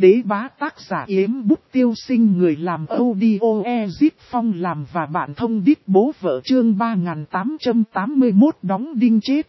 đế bá tác giả Yếm Bút Tiêu Sinh, người làm audio Ezip Phong làm và bạn thông đít bố vợ, chương 3881 đóng đinh chết.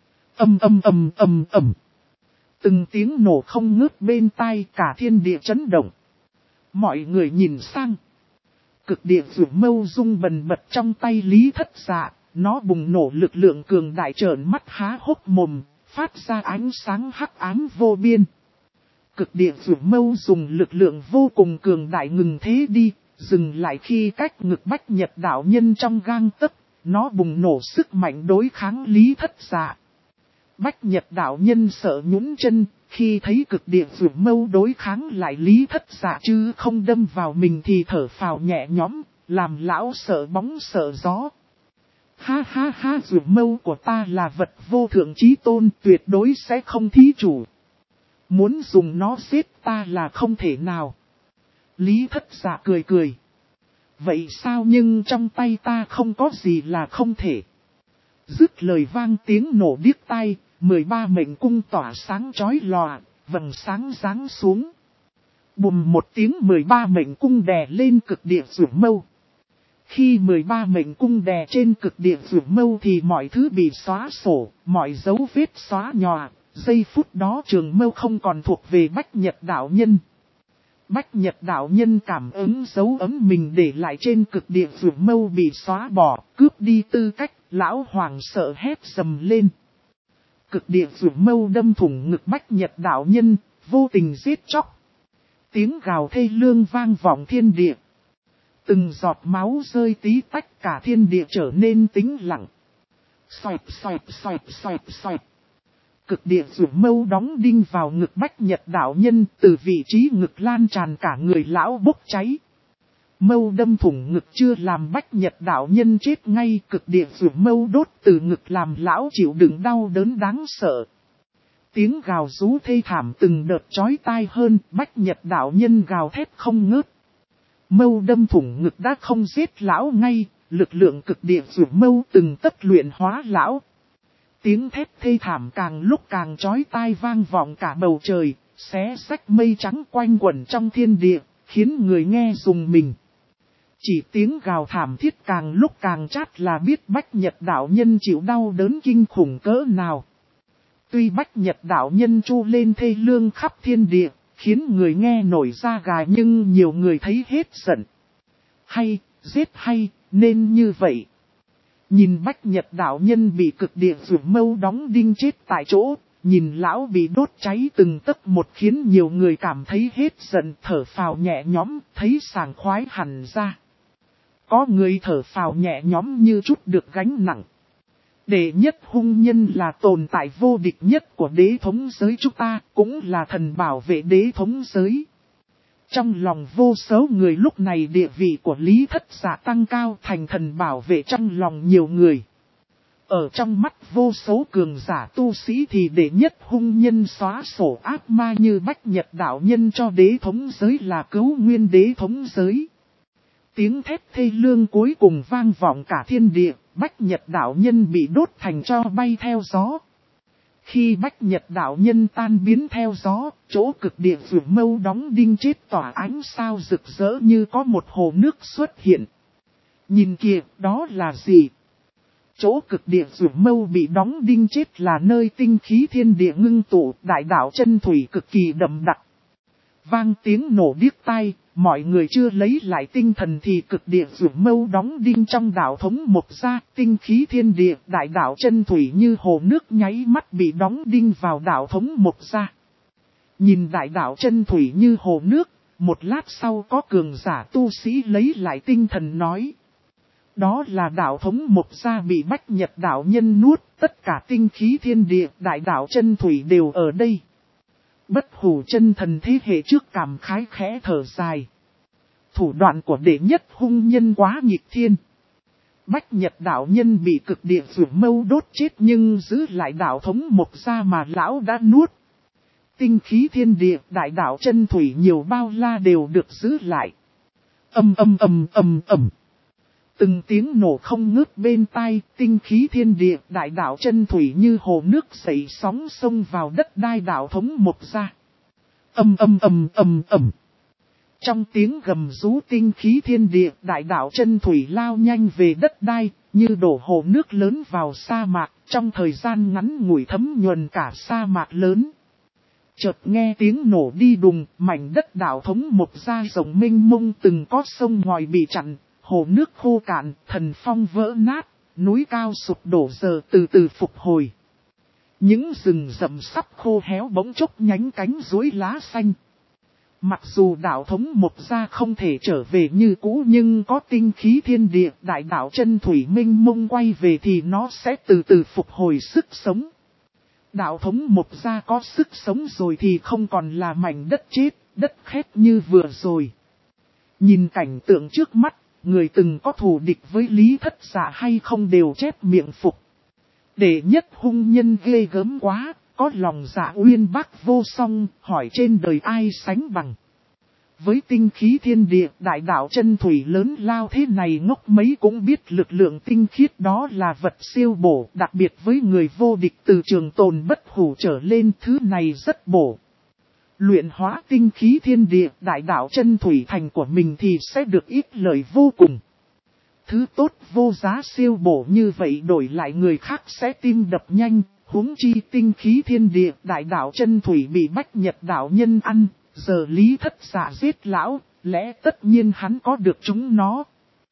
Ầm. Từng tiếng nổ không ngớt bên tai, cả thiên địa chấn động. Mọi người nhìn sang. Cực địa vượt mâu rung bần bật trong tay Lý Thất Dạ, nó bùng nổ lực lượng cường đại, trợn mắt há hốc mồm, phát ra ánh sáng hắc ám vô biên. Cực địa vượt mâu dùng lực lượng vô cùng cường đại ngừng thế đi, dừng lại khi cách ngực Bách Nhật đạo nhân trong gang tấc, nó bùng nổ sức mạnh đối kháng Lý Thất Dạ. Bách Nhật đạo nhân sợ nhũn chân, khi thấy cực địa vượt mâu đối kháng lại Lý Thất Dạ chứ không đâm vào mình thì thở phào nhẹ nhõm, làm lão sợ bóng sợ gió. Ha, vượt mâu của ta là vật vô thượng chí tôn, tuyệt đối sẽ không thí chủ. Muốn dùng nó giết ta là không thể nào. Lý Thất Dạ cười. Vậy sao, nhưng trong tay ta không có gì là không thể. Dứt lời vang tiếng nổ điếc tai, 13 mệnh cung tỏa sáng chói lòa, vầng sáng giáng xuống. Bùm một tiếng, 13 mệnh cung đè lên cực địa vượt mâu. Khi 13 mệnh cung đè trên cực địa vượt mâu thì mọi thứ bị xóa sổ, mọi dấu vết xóa nhòa. Giây phút đó trường mâu không còn thuộc về Bách Nhật đạo nhân. Bách Nhật đạo nhân cảm ứng dấu ấm mình để lại trên cực địa vượt mâu bị xóa bỏ, cướp đi tư cách, lão hoàng sợ hét dầm lên. Cực địa vượt mâu đâm thủng ngực Bách Nhật đạo nhân, vô tình giết chóc. Tiếng gào thê lương vang vọng thiên địa. Từng giọt máu rơi tí tách, cả thiên địa trở nên tĩnh lặng. Xoẹt. Cực địa vượt mâu đóng đinh vào ngực Bách Nhật đạo nhân, từ vị trí ngực lan tràn cả người lão bốc cháy. Mâu đâm thủng ngực chưa làm Bách Nhật đạo nhân chết ngay, cực địa vượt mâu đốt từ ngực làm lão chịu đựng đau đớn đáng sợ. Tiếng gào rú thê thảm từng đợt chói tai hơn, Bách Nhật đạo nhân gào thét không ngớt. Mâu đâm thủng ngực đã không giết lão ngay, lực lượng cực địa vượt mâu từng tấc luyện hóa lão. Tiếng thét thê thảm càng lúc càng chói tai vang vọng cả bầu trời, xé xách mây trắng quanh quẩn trong thiên địa, khiến người nghe rùng mình. Chỉ tiếng gào thảm thiết càng lúc càng chát là biết Bách Nhật đạo nhân chịu đau đớn kinh khủng cỡ nào. Tuy Bách Nhật đạo nhân chu lên thê lương khắp thiên địa, khiến người nghe nổi da gà, nhưng nhiều người thấy hết giận. Giết hay, nên như vậy. Nhìn Bách Nhật đạo nhân bị cực địa vượt mâu đóng đinh chết tại chỗ, nhìn lão bị đốt cháy từng tấc một khiến nhiều người cảm thấy hết giận, thở phào nhẹ nhõm, thấy sảng khoái hẳn ra. Có người thở phào nhẹ nhõm như chút được gánh nặng. Đệ nhất hung nhân là tồn tại vô địch nhất của đế thống giới chúng ta, cũng là thần bảo vệ đế thống giới. Trong lòng vô số người lúc này địa vị của Lý Thất Dạ tăng cao thành thần bảo vệ trong lòng nhiều người. Ở trong mắt vô số cường giả tu sĩ thì đệ nhất hung nhân xóa sổ ác ma như Bách Nhật đạo nhân cho đế thống giới là cứu nguyên đế thống giới. Tiếng thét thê lương cuối cùng vang vọng cả thiên địa, Bách Nhật đạo nhân bị đốt thành tro bay theo gió. Khi Bách Nhật đạo nhân tan biến theo gió, chỗ cực địa vượt mâu đóng đinh chết tỏa ánh sao rực rỡ như có một hồ nước xuất hiện. Nhìn kìa, đó là gì? Chỗ cực địa vượt mâu bị đóng đinh chết là nơi tinh khí thiên địa ngưng tụ, đại đạo chân thủy cực kỳ đậm đặc. Vang tiếng nổ điếc tai, mọi người chưa lấy lại tinh thần thì cực địa vượt mâu đóng đinh trong đạo thống một gia, tinh khí thiên địa, đại đạo chân thủy như hồ nước nháy mắt bị đóng đinh vào đạo thống một gia. Nhìn đại đạo chân thủy như hồ nước, một lát sau có cường giả tu sĩ lấy lại tinh thần nói. Đó là đạo thống một gia bị Bách Nhật đạo nhân nuốt, tất cả tinh khí thiên địa, đại đạo chân thủy đều ở đây. Bất hủ chân thần thế hệ trước cảm khái khẽ thở dài. Thủ đoạn của đệ nhất hung nhân quá nghịch thiên. Bách Nhật đạo nhân bị cực địa vượt mâu đốt chết nhưng giữ lại đạo thống một gia mà lão đã nuốt. Tinh khí thiên địa, đại đạo chân thủy nhiều bao la đều được giữ lại. Ầm. Từng tiếng nổ không ngớt bên tai, tinh khí thiên địa, đại đạo chân thủy như hồ nước dậy sóng xông vào đất đai đạo thống một gia. Ầm ầm ầm ầm ầm. Trong tiếng gầm rú tinh khí thiên địa, đại đạo chân thủy lao nhanh về đất đai, như đổ hồ nước lớn vào sa mạc, trong thời gian ngắn ngủi thấm nhuần cả sa mạc lớn. Chợt nghe tiếng nổ đi đùng, mảnh đất đạo thống một gia rộng mênh mông từng có sông ngòi bị chặn, hồ nước khô cạn, thần phong vỡ nát, núi cao sụp đổ giờ từ từ phục hồi. Những rừng rậm sắp khô héo bỗng chốc nhánh cánh rối lá xanh. Mặc dù đạo thống một gia không thể trở về như cũ nhưng có tinh khí thiên địa đại đạo chân thủy minh mông quay về thì nó sẽ từ từ phục hồi sức sống. Đạo thống một gia có sức sống rồi thì không còn là mảnh đất chết, đất khét như vừa rồi. Nhìn cảnh tượng trước mắt, người từng có thù địch với Lý Thất Dạ hay không đều chép miệng phục. Đệ nhất hung nhân ghê gớm quá, có lòng dạ uyên bác vô song, hỏi trên đời ai sánh bằng. Với tinh khí thiên địa, đại đạo chân thủy lớn lao thế này ngốc mấy cũng biết lực lượng tinh khiết đó là vật siêu bổ, đặc biệt với người vô địch từ trường tồn bất hủ trở lên thứ này rất bổ. Luyện hóa tinh khí thiên địa, đại đạo chân thủy thành của mình thì sẽ được ít lợi vô cùng. Thứ tốt vô giá siêu bổ như vậy đổi lại người khác sẽ tim đập nhanh, huống chi tinh khí thiên địa, đại đạo chân thủy bị Bách Nhật đạo nhân ăn. Giờ Lý Thất Dạ giết lão, lẽ tất nhiên hắn có được chúng nó.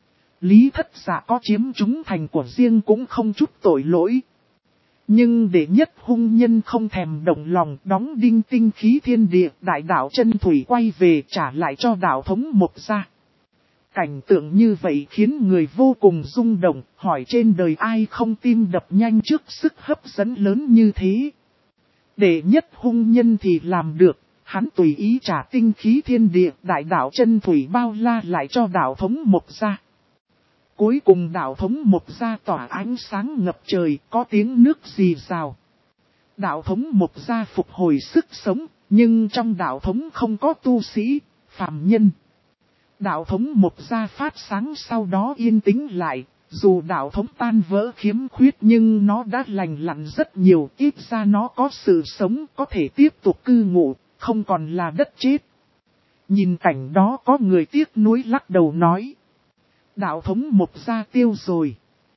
Lý Thất Dạ có chiếm chúng thành của riêng cũng không chút tội lỗi. Nhưng đệ nhất hung nhân không thèm động lòng đóng đinh tinh khí thiên địa, đại đạo chân thủy quay về trả lại cho đạo thống một gia. Cảnh tượng như vậy khiến người vô cùng rung động, hỏi trên đời ai không tim đập nhanh trước sức hấp dẫn lớn như thế. Đệ nhất hung nhân thì làm được. Hắn tùy ý trả tinh khí thiên địa, đại đạo chân thủy bao la lại cho đạo thống một gia. Cuối cùng đạo thống một gia tỏa ánh sáng ngập trời, có tiếng nước rì rào. Đạo thống một gia phục hồi sức sống, nhưng trong đạo thống không có tu sĩ, phàm nhân. Đạo thống một gia phát sáng sau đó yên tĩnh lại, dù đạo thống tan vỡ khiếm khuyết nhưng nó đã lành lặn rất nhiều, ít ra nó có sự sống có thể tiếp tục cư ngụ. Không còn là đất chết. Nhìn cảnh đó có người tiếc nuối lắc đầu nói. Đạo thống một gia tiêu rồi.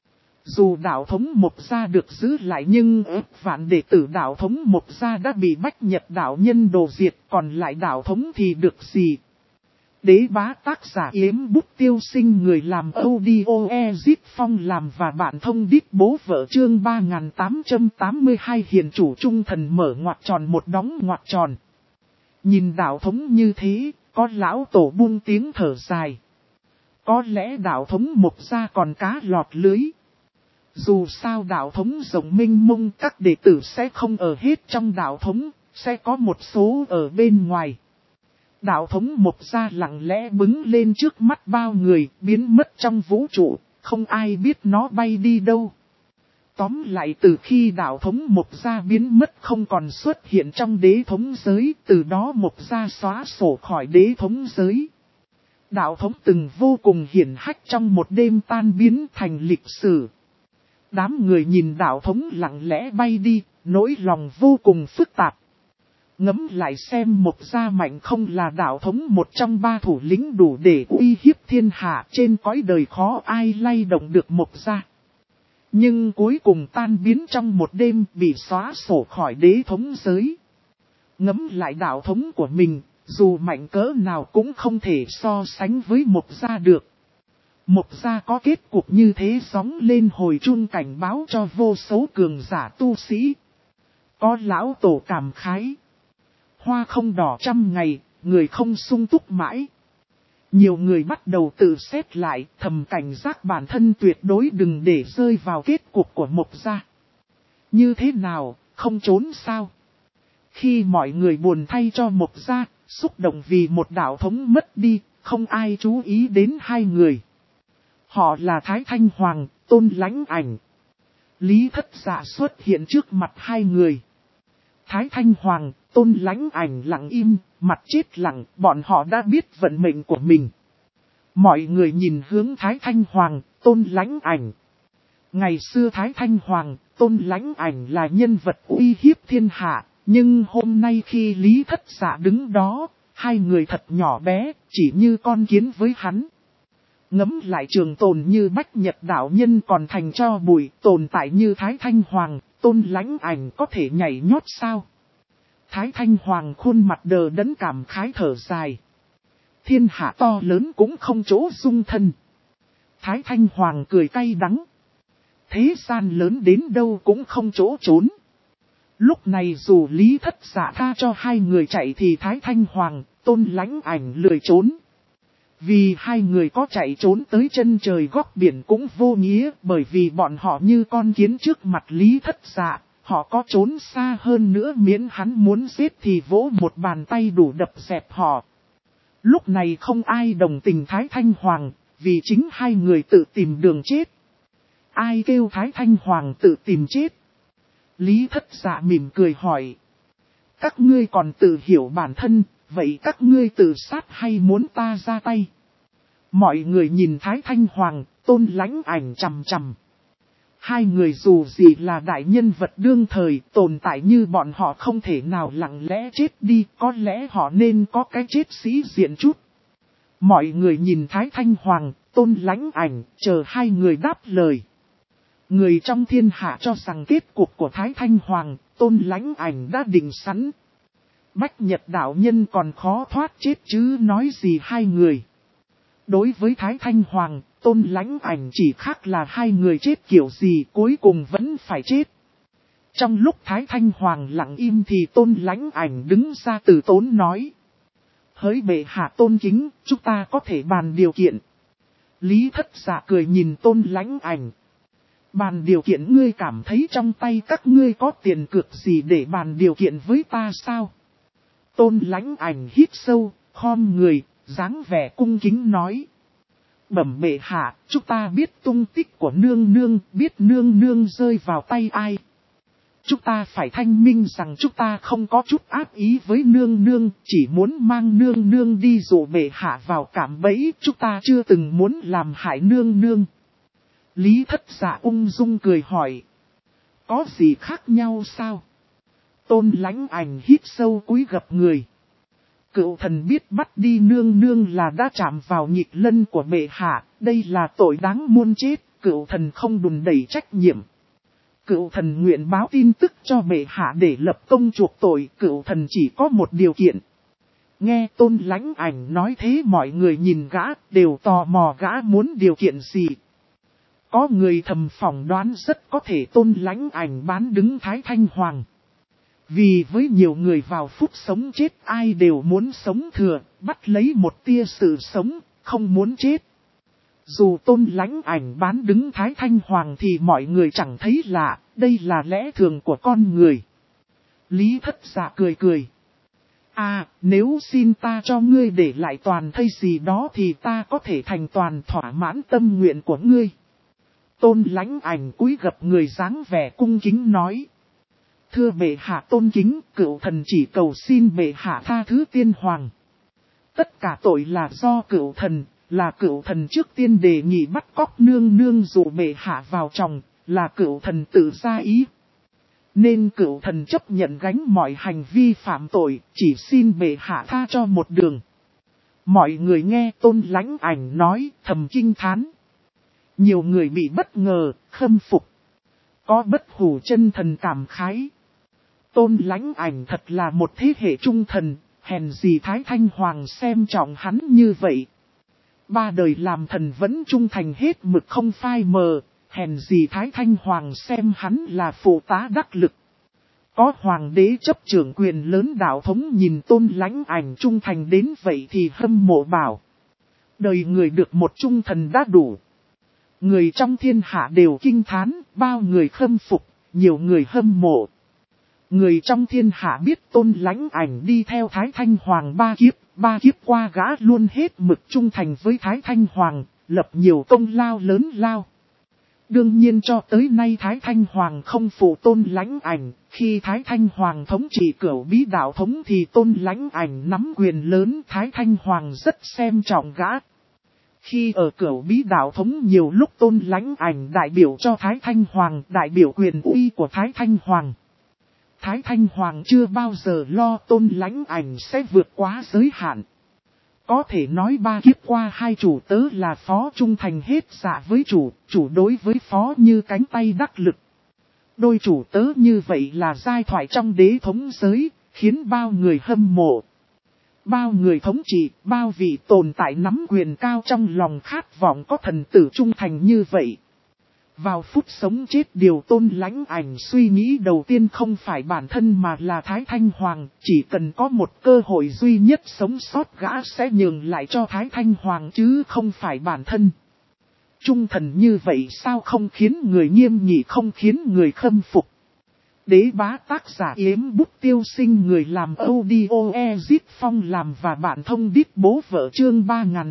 Dù đạo thống một gia được giữ lại nhưng ước vạn đệ tử đạo thống một gia đã bị Bách Nhật đạo nhân đồ diệt. Còn lại đạo thống thì được gì? Đế bá tác giả Yếm Bút Tiêu Sinh người làm audio Ezit Phong làm và bạn thông đít bố vợ chương 3882 hiền chủ trung thần mở ngoặc tròn một đóng ngoặc tròn. Nhìn đạo thống như thế, có lão tổ buông tiếng thở dài. Có lẽ đạo thống một gia còn cá lọt lưới. Dù sao đạo thống rộng mênh mông các đệ tử sẽ không ở hết trong đạo thống, sẽ có một số ở bên ngoài. Đạo thống một gia lặng lẽ bứng lên trước mắt bao người, biến mất trong vũ trụ, không ai biết nó bay đi đâu. Tóm lại từ khi đạo thống một gia biến mất không còn xuất hiện trong đế thống giới, từ đó một gia xóa sổ khỏi đế thống giới. Đạo thống từng vô cùng hiển hách trong một đêm tan biến thành lịch sử. Đám người nhìn đạo thống lặng lẽ bay đi, nỗi lòng vô cùng phức tạp. Ngẫm lại xem một gia mạnh không là đạo thống một trong ba thủ lĩnh đủ để uy hiếp thiên hạ, trên cõi đời khó ai lay động được một gia. Nhưng cuối cùng tan biến trong một đêm, bị xóa sổ khỏi đế thống giới. Ngẫm lại đạo thống của mình, dù mạnh cỡ nào cũng không thể so sánh với một gia được. Một gia có kết cục như thế gióng lên hồi chuông cảnh báo cho vô số cường giả tu sĩ. Có lão tổ cảm khái. Hoa không đỏ trăm ngày, người không sung túc mãi. Nhiều người bắt đầu tự xét lại, thầm cảnh giác bản thân tuyệt đối đừng để rơi vào kết cục của một gia. Như thế nào, không trốn sao? Khi mọi người buồn thay cho một gia, xúc động vì một đạo thống mất đi, không ai chú ý đến hai người. Họ là Thái Thanh Hoàng, Tôn Lãnh Ảnh. Lý Thất Dạ xuất hiện trước mặt hai người. Thái Thanh Hoàng, Tôn Lãnh Ảnh lặng im, mặt chết lặng, bọn họ đã biết vận mệnh của mình. Mọi người nhìn hướng Thái Thanh Hoàng, Tôn Lãnh Ảnh. Ngày xưa Thái Thanh Hoàng, Tôn Lãnh Ảnh là nhân vật uy hiếp thiên hạ, Nhưng hôm nay khi Lý Thất Dạ đứng đó, hai người thật nhỏ bé, chỉ như con kiến với hắn. Ngẫm lại trường tồn như Bách Nhật đạo nhân còn thành cho bụi, tồn tại như Thái Thanh Hoàng, Tôn Lãnh Ảnh có thể nhảy nhót sao? Thái Thanh Hoàng khuôn mặt đờ đẫn cảm khái thở dài. Thiên hạ to lớn cũng không chỗ dung thân. Thái Thanh Hoàng cười cay đắng. Thế gian lớn đến đâu cũng không chỗ trốn. Lúc này dù Lý Thất Dạ tha cho hai người chạy thì Thái Thanh Hoàng, Tôn Lãnh Ảnh lười trốn. Vì hai người có chạy trốn tới chân trời góc biển cũng vô nghĩa, bởi vì bọn họ như con kiến trước mặt Lý Thất Dạ, họ có trốn xa hơn nữa miễn hắn muốn giết thì vỗ một bàn tay đủ đập dẹp họ. Lúc này không ai đồng tình Thái Thanh Hoàng, vì chính hai người tự tìm đường chết. Ai kêu Thái Thanh Hoàng tự tìm chết? Lý Thất Dạ mỉm cười hỏi. Các ngươi còn tự hiểu bản thân, vậy các ngươi tự sát hay muốn ta ra tay? Mọi người nhìn Thái Thanh Hoàng, Tôn Lãnh Ảnh chằm chằm. Hai người dù gì là đại nhân vật đương thời, tồn tại như bọn họ không thể nào lặng lẽ chết đi, có lẽ họ nên có cái chết sĩ diện chút. Mọi người nhìn Thái Thanh Hoàng, Tôn Lãnh Ảnh, chờ hai người đáp lời. Người trong thiên hạ cho rằng kết cục của Thái Thanh Hoàng, Tôn Lãnh Ảnh đã định sẵn. Bách Nhật đạo nhân còn khó thoát chết chứ nói gì hai người. Đối với Thái Thanh Hoàng, Tôn Lãnh Ảnh chỉ khác là hai người chết kiểu gì cuối cùng vẫn phải chết. Trong lúc Thái Thanh Hoàng lặng im thì Tôn Lãnh Ảnh đứng ra từ tốn nói. Hỡi bệ hạ tôn kính, chúng ta có thể bàn điều kiện. Lý Thất Dạ cười nhìn Tôn Lãnh Ảnh. Bàn điều kiện ngươi cảm thấy trong tay các ngươi có tiền cược gì để bàn điều kiện với ta sao? Tôn Lãnh Ảnh hít sâu, khom người, dáng vẻ cung kính nói. Bẩm bệ hạ, chúng ta biết tung tích của nương nương, biết nương nương rơi vào tay ai. Chúng ta phải thanh minh rằng chúng ta không có chút ác ý với nương nương, chỉ muốn mang nương nương đi dụ bệ hạ vào cạm bẫy, chúng ta chưa từng muốn làm hại nương nương. Lý Thất Dạ ung dung cười hỏi. Có gì khác nhau sao? Tôn Lãnh Ảnh hít sâu cúi gập người. Cựu thần biết bắt đi nương nương là đã chạm vào nhịp lân của bệ hạ, đây là tội đáng muôn chết, cựu thần không đùn đẩy trách nhiệm. Cựu thần nguyện báo tin tức cho bệ hạ để lập công chuộc tội, cựu thần chỉ có một điều kiện. Nghe Tôn Lãnh Ảnh nói thế mọi người nhìn gã, đều tò mò gã muốn điều kiện gì. Có người thầm phỏng đoán rất có thể Tôn Lãnh Ảnh bán đứng Thái Thanh Hoàng. Vì với nhiều người vào phút sống chết ai đều muốn sống thừa, bắt lấy một tia sự sống, không muốn chết. Dù Tôn Lãnh Ảnh bán đứng Thái Thanh Hoàng thì mọi người chẳng thấy lạ, đây là lẽ thường của con người. Lý Thất Dạ cười cười. À, nếu xin ta cho ngươi để lại toàn thây gì đó thì ta có thể thành toàn thỏa mãn tâm nguyện của ngươi. Tôn Lãnh Ảnh cúi gập người dáng vẻ cung kính nói. Thưa bệ hạ tôn kính, cựu thần chỉ cầu xin bệ hạ tha thứ tiên hoàng. Tất cả tội là do cựu thần, là cựu thần trước tiên đề nghị bắt cóc nương nương dụ bệ hạ vào chồng, là cựu thần tự ra ý. Nên cựu thần chấp nhận gánh mọi hành vi phạm tội, chỉ xin bệ hạ tha cho một đường. Mọi người nghe Tôn Lãnh Ảnh nói, thầm kinh thán. Nhiều người bị bất ngờ, khâm phục. Có bất hủ chân thần cảm khái. Tôn Lãnh Ảnh thật là một thế hệ trung thần, hèn gì Thái Thanh Hoàng xem trọng hắn như vậy. 3 đời làm thần vẫn trung thành hết mực không phai mờ, hèn gì Thái Thanh Hoàng xem hắn là phụ tá đắc lực. Có hoàng đế chấp trưởng quyền lớn đạo thống nhìn Tôn Lãnh Ảnh trung thành đến vậy thì hâm mộ bảo. Đời người được một trung thần đã đủ. Người trong thiên hạ đều kinh thán, bao người khâm phục, nhiều người hâm mộ. Người trong thiên hạ biết Tôn Lãnh Ảnh đi theo Thái Thanh Hoàng 3 kiếp qua gã luôn hết mực trung thành với Thái Thanh Hoàng, lập nhiều công lao lớn lao. Đương nhiên cho tới nay Thái Thanh Hoàng không phụ Tôn Lãnh Ảnh, khi Thái Thanh Hoàng thống trị Cửu Bí đạo thống thì Tôn Lãnh Ảnh nắm quyền lớn, Thái Thanh Hoàng rất xem trọng gã. Khi ở Cửu Bí đạo thống nhiều lúc Tôn Lãnh Ảnh đại biểu cho Thái Thanh Hoàng, đại biểu quyền uy của Thái Thanh Hoàng. Thái Thanh Hoàng chưa bao giờ lo Tôn Lãnh Ảnh sẽ vượt quá giới hạn. Có thể nói ba kiếp qua hai chủ tớ là phó trung thành hết dạ với chủ đối với phó như cánh tay đắc lực. Đôi chủ tớ như vậy là giai thoại trong đế thống giới, khiến bao người hâm mộ. Bao người thống trị, bao vị tồn tại nắm quyền cao trong lòng khát vọng có thần tử trung thành như vậy. Vào phút sống chết điều Tôn Lãnh Ảnh suy nghĩ đầu tiên không phải bản thân mà là Thái Thanh Hoàng, chỉ cần có một cơ hội duy nhất sống sót gã sẽ nhường lại cho Thái Thanh Hoàng chứ không phải bản thân. Trung thần như vậy sao không khiến người nghiêm nghị, không khiến người khâm phục. Đế bá tác giả Yếm Bút Tiêu Sinh, người làm audio Ezit Phong làm và bạn thông đít bố vợ, chương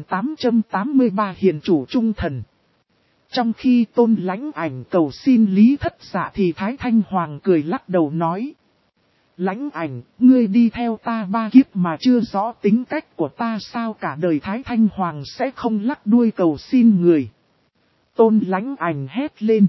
3883 hiền chủ trung thần. Trong khi Tôn Lãnh Ảnh cầu xin Lý Thất Dạ thì Thái Thanh Hoàng cười lắc đầu nói: Lãnh Ảnh, ngươi đi theo ta ba kiếp mà chưa rõ tính cách của ta sao cả đời Thái Thanh Hoàng sẽ không lắc đuôi cầu xin người. Tôn Lãnh Ảnh hét lên: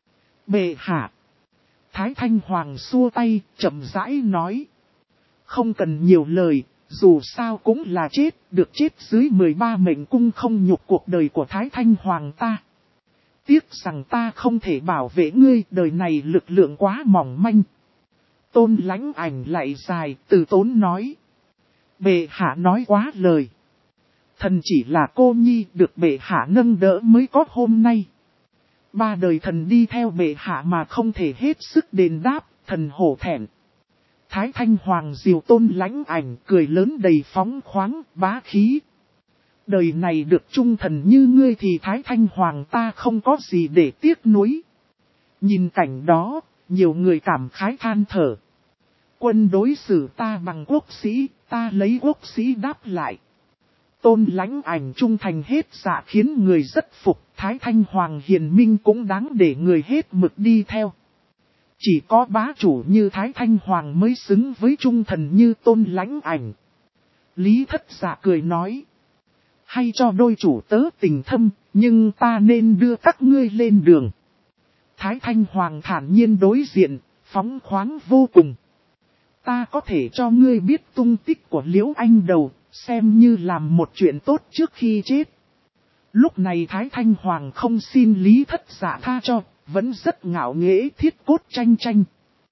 Bệ hạ! Thái Thanh Hoàng xua tay, chậm rãi nói: Không cần nhiều lời, dù sao cũng là chết, được chết dưới 13 mệnh cung không nhục cuộc đời của Thái Thanh Hoàng ta. Tiếc rằng ta không thể bảo vệ ngươi, đời này lực lượng quá mỏng manh. Tôn Lãnh Ảnh lại dài, từ tốn nói: Bệ hạ nói quá lời. Thần chỉ là cô nhi được bệ hạ nâng đỡ mới có hôm nay. Ba đời thần đi theo bệ hạ mà không thể hết sức đền đáp, thần hổ thẹn. Thái Thanh Hoàng dìu Tôn Lãnh Ảnh cười lớn đầy phóng khoáng, bá khí. Đời này được trung thần như ngươi thì Thái Thanh Hoàng ta không có gì để tiếc nuối. Nhìn cảnh đó, nhiều người cảm khái than thở. Quân đối xử ta bằng quốc sĩ, ta lấy quốc sĩ đáp lại. Tôn Lãnh Ảnh trung thành hết dạ khiến người rất phục, Thái Thanh Hoàng hiền minh cũng đáng để người hết mực đi theo. Chỉ có bá chủ như Thái Thanh Hoàng mới xứng với trung thần như Tôn Lãnh Ảnh. Lý Thất Dạ cười nói: Hay cho đôi chủ tớ tình thâm, nhưng ta nên đưa các ngươi lên đường. Thái Thanh Hoàng thản nhiên đối diện, phóng khoáng vô cùng. Ta có thể cho ngươi biết tung tích của Liễu Anh Đầu, xem như làm một chuyện tốt trước khi chết. Lúc này Thái Thanh Hoàng không xin Lý Thất Dạ tha cho, vẫn rất ngạo nghễ thiết cốt tranh tranh.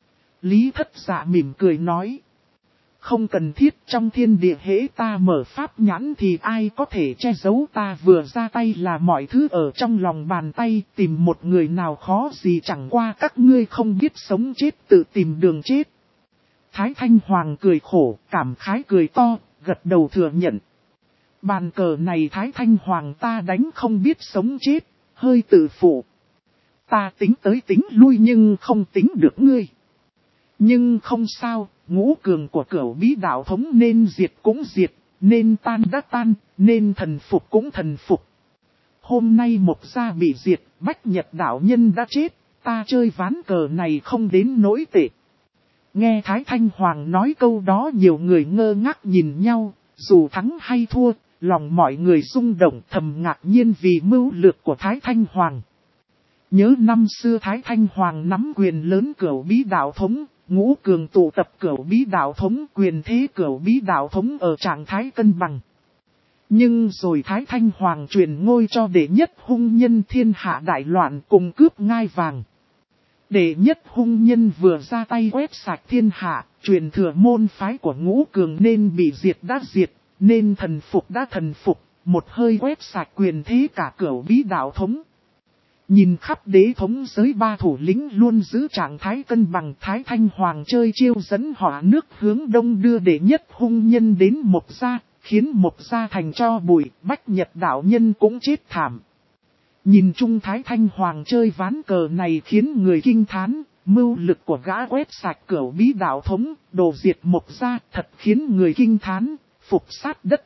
Lý Thất Dạ mỉm cười nói: Không cần thiết, trong thiên địa hễ ta mở pháp nhãn thì ai có thể che giấu ta, vừa ra tay là mọi thứ ở trong lòng bàn tay, tìm một người nào khó gì, chẳng qua các ngươi không biết sống chết tự tìm đường chết. Thái Thanh Hoàng cười khổ, cảm khái cười to, gật đầu thừa nhận. Bàn cờ này Thái Thanh Hoàng ta đánh không biết sống chết, hơi tự phụ. Ta tính tới tính lui nhưng không tính được ngươi. Nhưng không sao, ngũ cường của Cửu Bí đạo thống nên diệt cũng diệt, nên tan đã tan, nên thần phục cũng thần phục. Hôm nay Mộc Gia bị diệt, Bách Nhật đạo nhân đã chết, ta chơi ván cờ này không đến nỗi tệ. Nghe Thái Thanh Hoàng nói câu đó nhiều người ngơ ngác nhìn nhau, dù thắng hay thua, lòng mọi người rung động thầm ngạc nhiên vì mưu lược của Thái Thanh Hoàng. Nhớ năm xưa Thái Thanh Hoàng nắm quyền lớn Cửu Bí đạo thống, ngũ cường tụ tập Cửu Bí đạo thống, quyền thế Cửu Bí đạo thống ở trạng thái cân bằng. Nhưng rồi Thái Thanh Hoàng truyền ngôi cho đệ nhất hung nhân, thiên hạ đại loạn cùng cướp ngai vàng. Đệ nhất hung nhân vừa ra tay quét sạch thiên hạ, truyền thừa môn phái của ngũ cường nên bị diệt đã diệt, nên thần phục đã thần phục, một hơi quét sạch quyền thế cả Cửu Bí đạo thống. Nhìn khắp đế thống giới ba thủ lĩnh luôn giữ trạng thái cân bằng, Thái Thanh Hoàng chơi chiêu dẫn hỏa nước hướng đông đưa đệ nhất hung nhân đến Mộc Gia, khiến Mộc Gia thành cho bụi, Bách Nhật đạo nhân cũng chết thảm. Nhìn chung Thái Thanh Hoàng chơi ván cờ này khiến người kinh thán, mưu lực của gã quét sạch Cửu Bí đạo thống, đồ diệt Mộc Gia thật khiến người kinh thán, phục sát đất.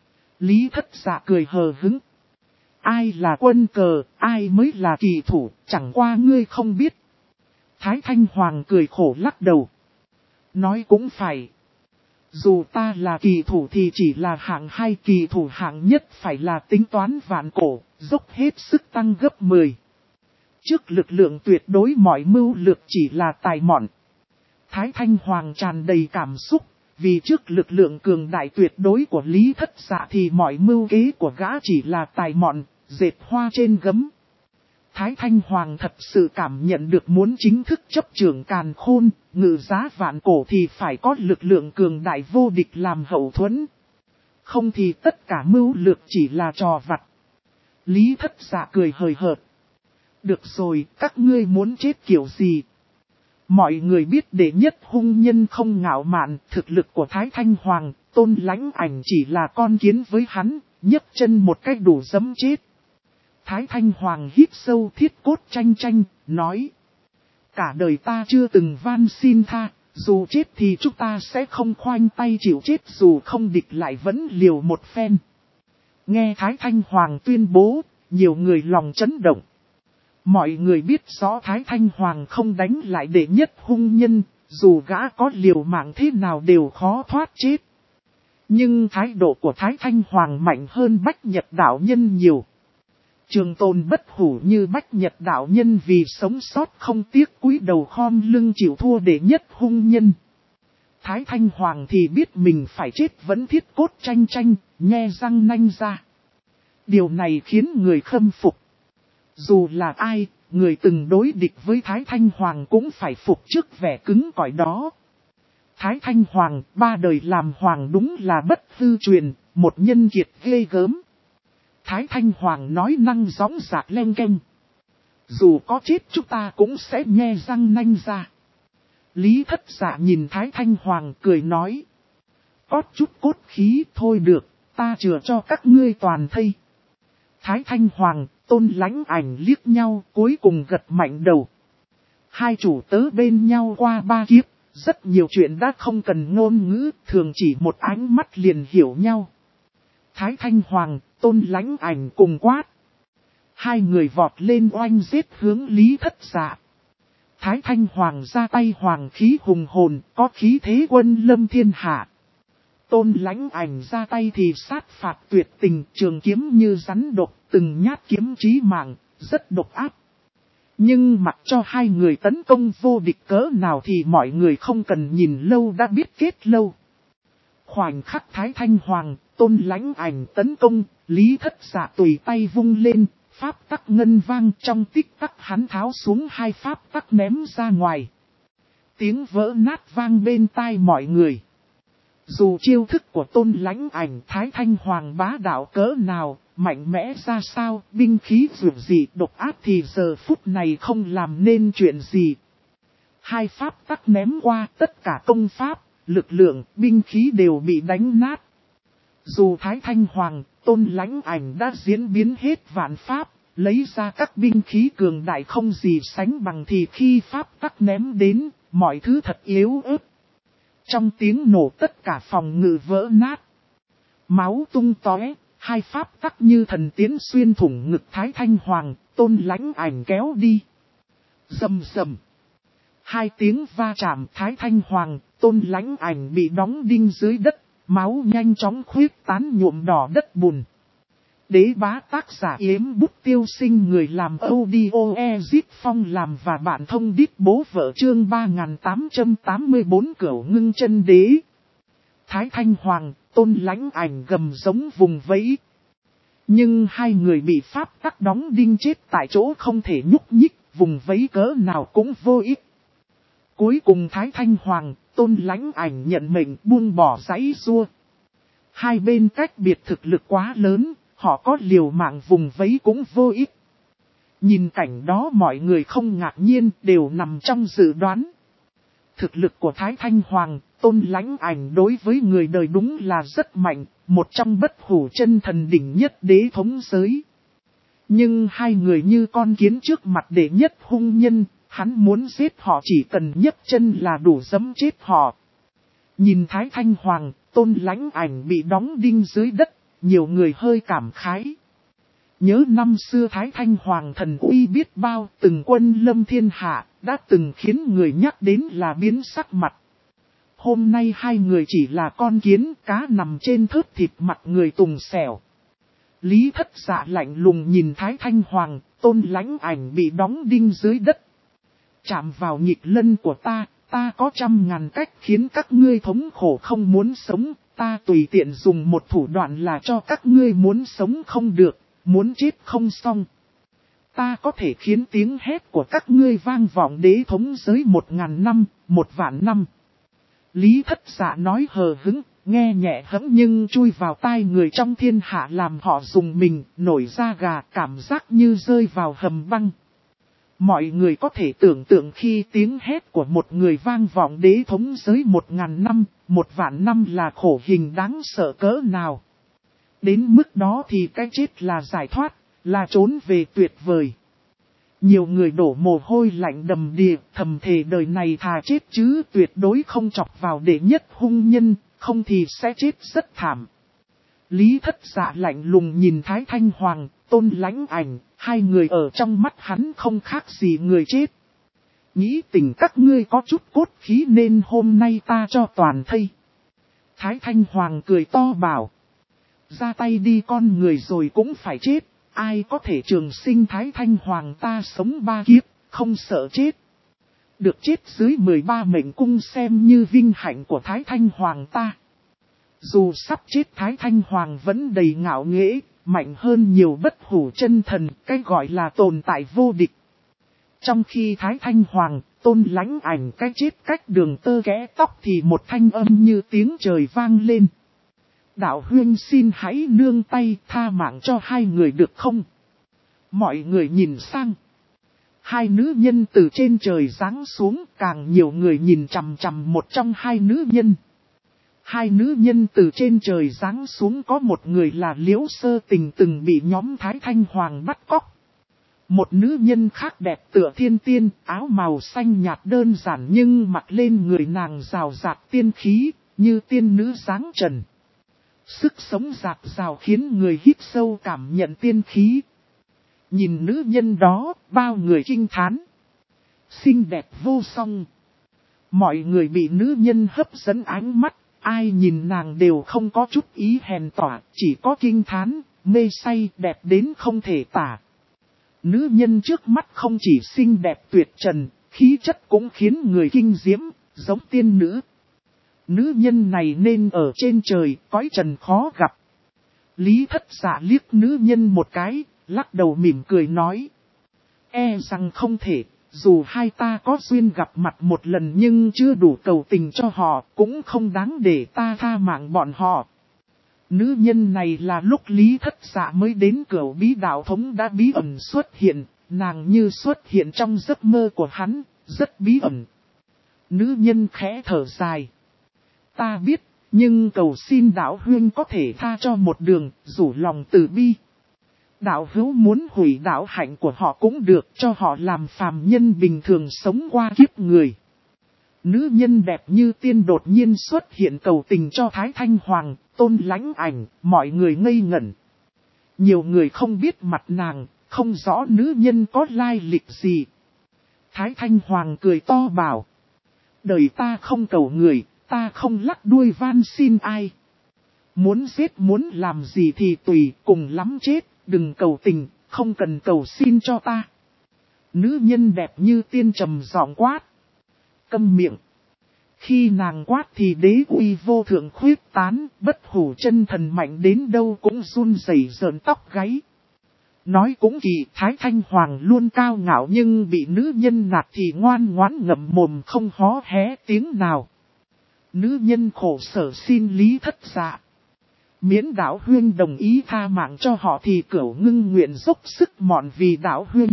Lý Thất Dạ cười hờ hững. Ai là quân cờ, ai mới là kỳ thủ, chẳng qua ngươi không biết. Thái Thanh Hoàng cười khổ lắc đầu. Nói cũng phải. Dù ta là kỳ thủ thì chỉ là hạng hai, kỳ thủ hạng nhất phải là tính toán vạn cổ, dốc hết sức tăng gấp 10. Trước lực lượng tuyệt đối mọi mưu lược chỉ là tài mọn. Thái Thanh Hoàng tràn đầy cảm xúc, vì trước lực lượng cường đại tuyệt đối của Lý Thất Dạ thì mọi mưu kế của gã chỉ là tài mọn, dệt hoa trên gấm. Thái Thanh Hoàng thật sự cảm nhận được muốn chính thức chấp trưởng càn khôn, ngự giá vạn cổ thì phải có lực lượng cường đại vô địch làm hậu thuẫn. Không thì tất cả mưu lược chỉ là trò vặt. Lý Thất Dạ cười hời hợt. Được rồi, các ngươi muốn chết kiểu gì? Mọi người biết đệ nhất hung nhân không ngạo mạn, thực lực của Thái Thanh Hoàng, Tôn Lãnh Ảnh chỉ là con kiến với hắn, nhấc chân một cách đủ dẫm chết. Thái Thanh Hoàng hít sâu thiết cốt tranh tranh, nói. Cả đời ta chưa từng van xin tha, dù chết thì chúng ta sẽ không khoanh tay chịu chết, dù không địch lại vẫn liều một phen. Nghe Thái Thanh Hoàng tuyên bố, nhiều người lòng chấn động. Mọi người biết rõ Thái Thanh Hoàng không đánh lại đệ nhất hung nhân, dù gã có liều mạng thế nào đều khó thoát chết. Nhưng thái độ của Thái Thanh Hoàng mạnh hơn Bách Nhật đạo nhân nhiều. Trường tồn bất hủ như Bách Nhật đạo nhân vì sống sót không tiếc cúi đầu khom lưng chịu thua đệ nhất hung nhân. Thái Thanh Hoàng thì biết mình phải chết vẫn thiết cốt tranh tranh, nhe răng nanh ra. Điều này khiến người khâm phục. Dù là ai, người từng đối địch với Thái Thanh Hoàng cũng phải phục trước vẻ cứng cỏi đó. Thái Thanh Hoàng, 3 đời làm hoàng đúng là bất hư truyền, một nhân kiệt ghê gớm. Thái Thanh Hoàng nói năng gióng giạc len keng. Dù có chết chúng ta cũng sẽ nhe răng nanh ra. Lý Thất Dạ nhìn Thái Thanh Hoàng cười nói. Có chút cốt khí thôi được, ta chừa cho các ngươi toàn thây. Thái Thanh Hoàng, Tôn Lãnh Ảnh liếc nhau cuối cùng gật mạnh đầu. Hai chủ tớ bên nhau qua 3 kiếp, rất nhiều chuyện đã không cần ngôn ngữ, thường chỉ một ánh mắt liền hiểu nhau. Thái Thanh Hoàng, Tôn Lãnh Ảnh cùng quát. Hai người vọt lên oanh giết hướng Lý Thất Dạ. Thái Thanh Hoàng ra tay hoàng khí hùng hồn, có khí thế quân lâm thiên hạ. Tôn Lãnh Ảnh ra tay thì sát phạt tuyệt tình, trường kiếm như rắn độc, từng nhát kiếm chí mạng, rất độc ác. Nhưng mặc cho hai người tấn công vô địch cỡ nào thì mọi người không cần nhìn lâu đã biết kết lâu. Khoảnh khắc Thái Thanh Hoàng, Tôn Lãnh Ảnh tấn công, Lý Thất Dạ tùy tay vung lên, pháp tắc ngân vang, trong tích tắc hắn tháo xuống 2 pháp tắc ném ra ngoài. Tiếng vỡ nát vang bên tai mọi người. Dù chiêu thức của Tôn Lãnh Ảnh Thái Thanh Hoàng bá đạo cỡ nào, mạnh mẽ ra sao, binh khí dù gì độc ác thì giờ phút này không làm nên chuyện gì. 2 pháp tắc ném qua, tất cả công pháp, lực lượng, binh khí đều bị đánh nát. Dù Thái Thanh Hoàng, Tôn Lãnh Ảnh đã diễn biến hết vạn pháp, lấy ra các binh khí cường đại không gì sánh bằng thì khi pháp tắc ném đến, mọi thứ thật yếu ớt. Trong tiếng nổ tất cả phòng ngự vỡ nát. Máu tung tóe, 2 pháp tắc như thần tiến xuyên thủng ngực Thái Thanh Hoàng, Tôn Lãnh Ảnh kéo đi. Rầm rầm. 2 tiếng va chạm Thái Thanh Hoàng, Tôn Lãnh Ảnh bị đóng đinh dưới đất, máu nhanh chóng khuyết tán nhuộm đỏ đất bùn. Đế bá tác giả Yếm Bút Tiêu Sinh người làm audio Ezip Phong làm và bạn thông điệp bố vợ chương 3884 Cửu Ngưng Chân Đế. Thái Thanh Hoàng, Tôn Lãnh Ảnh gầm giống vùng vẫy. Nhưng hai người bị pháp tắc đóng đinh chết tại chỗ không thể nhúc nhích, vùng vẫy cỡ nào cũng vô ích. Cuối cùng Thái Thanh Hoàng, Tôn Lãnh Ảnh nhận mệnh buông bỏ giãy giụa. Hai bên cách biệt thực lực quá lớn, họ có liều mạng vùng vẫy cũng vô ích. Nhìn cảnh đó mọi người không ngạc nhiên, đều nằm trong dự đoán. Thực lực của Thái Thanh Hoàng, Tôn Lãnh Ảnh đối với người đời đúng là rất mạnh, một trong bất hủ chân thần đỉnh nhất đế thống giới. Nhưng hai người như con kiến trước mặt đệ nhất hung nhân, hắn muốn giết họ chỉ cần nhấc chân là đủ giẫm chết họ. Nhìn Thái Thanh Hoàng, Tôn Lãnh Ảnh bị đóng đinh dưới đất, nhiều người hơi cảm khái. Nhớ năm xưa Thái Thanh Hoàng thần uy biết bao, từng quân lâm thiên hạ, đã từng khiến người nhắc đến là biến sắc mặt. Hôm nay hai người chỉ là con kiến, cá nằm trên thớt thịt mặt người tùng xẻo. Lý Thất Dạ lạnh lùng nhìn Thái Thanh Hoàng, Tôn Lãnh Ảnh bị đóng đinh dưới đất. Chạm vào nhịp lân của ta, Ta có 100.000 cách khiến các ngươi thống khổ không muốn sống, ta tùy tiện dùng một thủ đoạn là cho các ngươi muốn sống không được, muốn chết không xong. Ta có thể khiến tiếng hét của các ngươi vang vọng đế thống giới 1.000 năm, 1.000.000 năm. Lý Thất Dạ nói hờ hững, nghe nhẹ hẫng nhưng chui vào tai người trong thiên hạ làm họ rùng mình, nổi da gà, cảm giác như rơi vào hầm băng. Mọi người có thể tưởng tượng khi tiếng hét của một người vang vọng đế thống giới 1.000 năm, 1.000.000 năm là khổ hình đáng sợ cỡ nào. Đến mức đó thì cái chết là giải thoát, là trốn về tuyệt vời. Nhiều người đổ mồ hôi lạnh đầm đìa, thầm thề đời này thà chết chứ tuyệt đối không chọc vào đệ nhất hung nhân, không thì sẽ chết rất thảm. Lý Thất Dạ lạnh lùng nhìn Thái Thanh Hoàng, Tôn Lãnh Ảnh, hai người ở trong mắt hắn không khác gì người chết. Nghĩ tình các ngươi có chút cốt khí nên hôm nay ta cho toàn thây. Thái Thanh Hoàng cười to bảo. Ra tay đi con người rồi cũng phải chết. Ai có thể trường sinh Thái Thanh Hoàng ta sống 3 kiếp, không sợ chết. Được chết dưới 13 mệnh cung xem như vinh hạnh của Thái Thanh Hoàng ta. Dù sắp chết Thái Thanh Hoàng vẫn đầy ngạo nghễ, mạnh hơn nhiều bất hủ chân thần, cái gọi là tồn tại vô địch. Trong khi Thái Thanh Hoàng, Tôn Lãnh Ảnh cái chết cách đường tơ kẽ tóc thì một thanh âm như tiếng trời vang lên. Đạo huynh xin hãy nương tay tha mạng cho hai người được không? Mọi người nhìn sang. Hai nữ nhân từ trên trời giáng xuống, càng nhiều người nhìn chằm chằm một trong hai nữ nhân. Hai nữ nhân từ trên trời giáng xuống có một người là Liễu Sơ Tình từng bị nhóm Thái Thanh Hoàng bắt cóc. Một nữ nhân khác đẹp tựa thiên tiên, áo màu xanh nhạt đơn giản nhưng mặc lên người nàng rào rạt tiên khí, như tiên nữ dáng trần. Sức sống rạc rào khiến người hít sâu cảm nhận tiên khí. Nhìn nữ nhân đó, bao người kinh thán. Xinh đẹp vô song. Mọi người bị nữ nhân hấp dẫn ánh mắt, ai nhìn nàng đều không có chút ý hèn tỏa, chỉ có kinh thán, mê say đẹp đến không thể tả. Nữ nhân trước mắt không chỉ xinh đẹp tuyệt trần, khí chất cũng khiến người kinh diễm, giống tiên nữ. Nữ nhân này nên ở trên trời, cõi trần khó gặp. Lý Thất Dạ liếc nữ nhân một cái, lắc đầu mỉm cười nói. E rằng không thể, dù hai ta có duyên gặp mặt một lần nhưng chưa đủ cầu tình cho họ, cũng không đáng để ta tha mạng bọn họ. Nữ nhân này là lúc Lý Thất Dạ mới đến Cửu Bí Đạo Thống đã bí ẩn xuất hiện, nàng như xuất hiện trong giấc mơ của hắn, rất bí ẩn. Nữ nhân khẽ thở dài. Ta biết, nhưng cầu xin đạo huynh có thể tha cho một đường, rủ lòng từ bi. Đạo hữu muốn hủy đạo hạnh của họ cũng được, cho họ làm phàm nhân bình thường sống qua kiếp người. Nữ nhân đẹp như tiên đột nhiên xuất hiện cầu tình cho Thái Thanh Hoàng, Tôn Lãnh Ảnh, mọi người ngây ngẩn. Nhiều người không biết mặt nàng, không rõ nữ nhân có lai lịch gì. Thái Thanh Hoàng cười to bảo. Đời ta không cầu người, ta không lắc đuôi van xin ai. Muốn giết muốn làm gì thì tùy, cùng lắm chết, đừng cầu tình, không cần cầu xin cho ta. Nữ nhân đẹp như tiên trầm giọng quát. Câm miệng. Khi nàng quát thì đế uy vô thượng khuyết tán, bất hủ chân thần mạnh đến đâu cũng run rẩy rợn tóc gáy. Nói cũng kỳ, Thái Thanh Hoàng luôn cao ngạo nhưng bị nữ nhân nạt thì ngoan ngoãn ngậm mồm không hó hé tiếng nào. Nữ nhân khổ sở xin Lý Thất Dạ. Miễn đạo huyên đồng ý tha mạng cho họ thì Cửu Ngưng nguyện dốc sức mọn vì đạo huyên.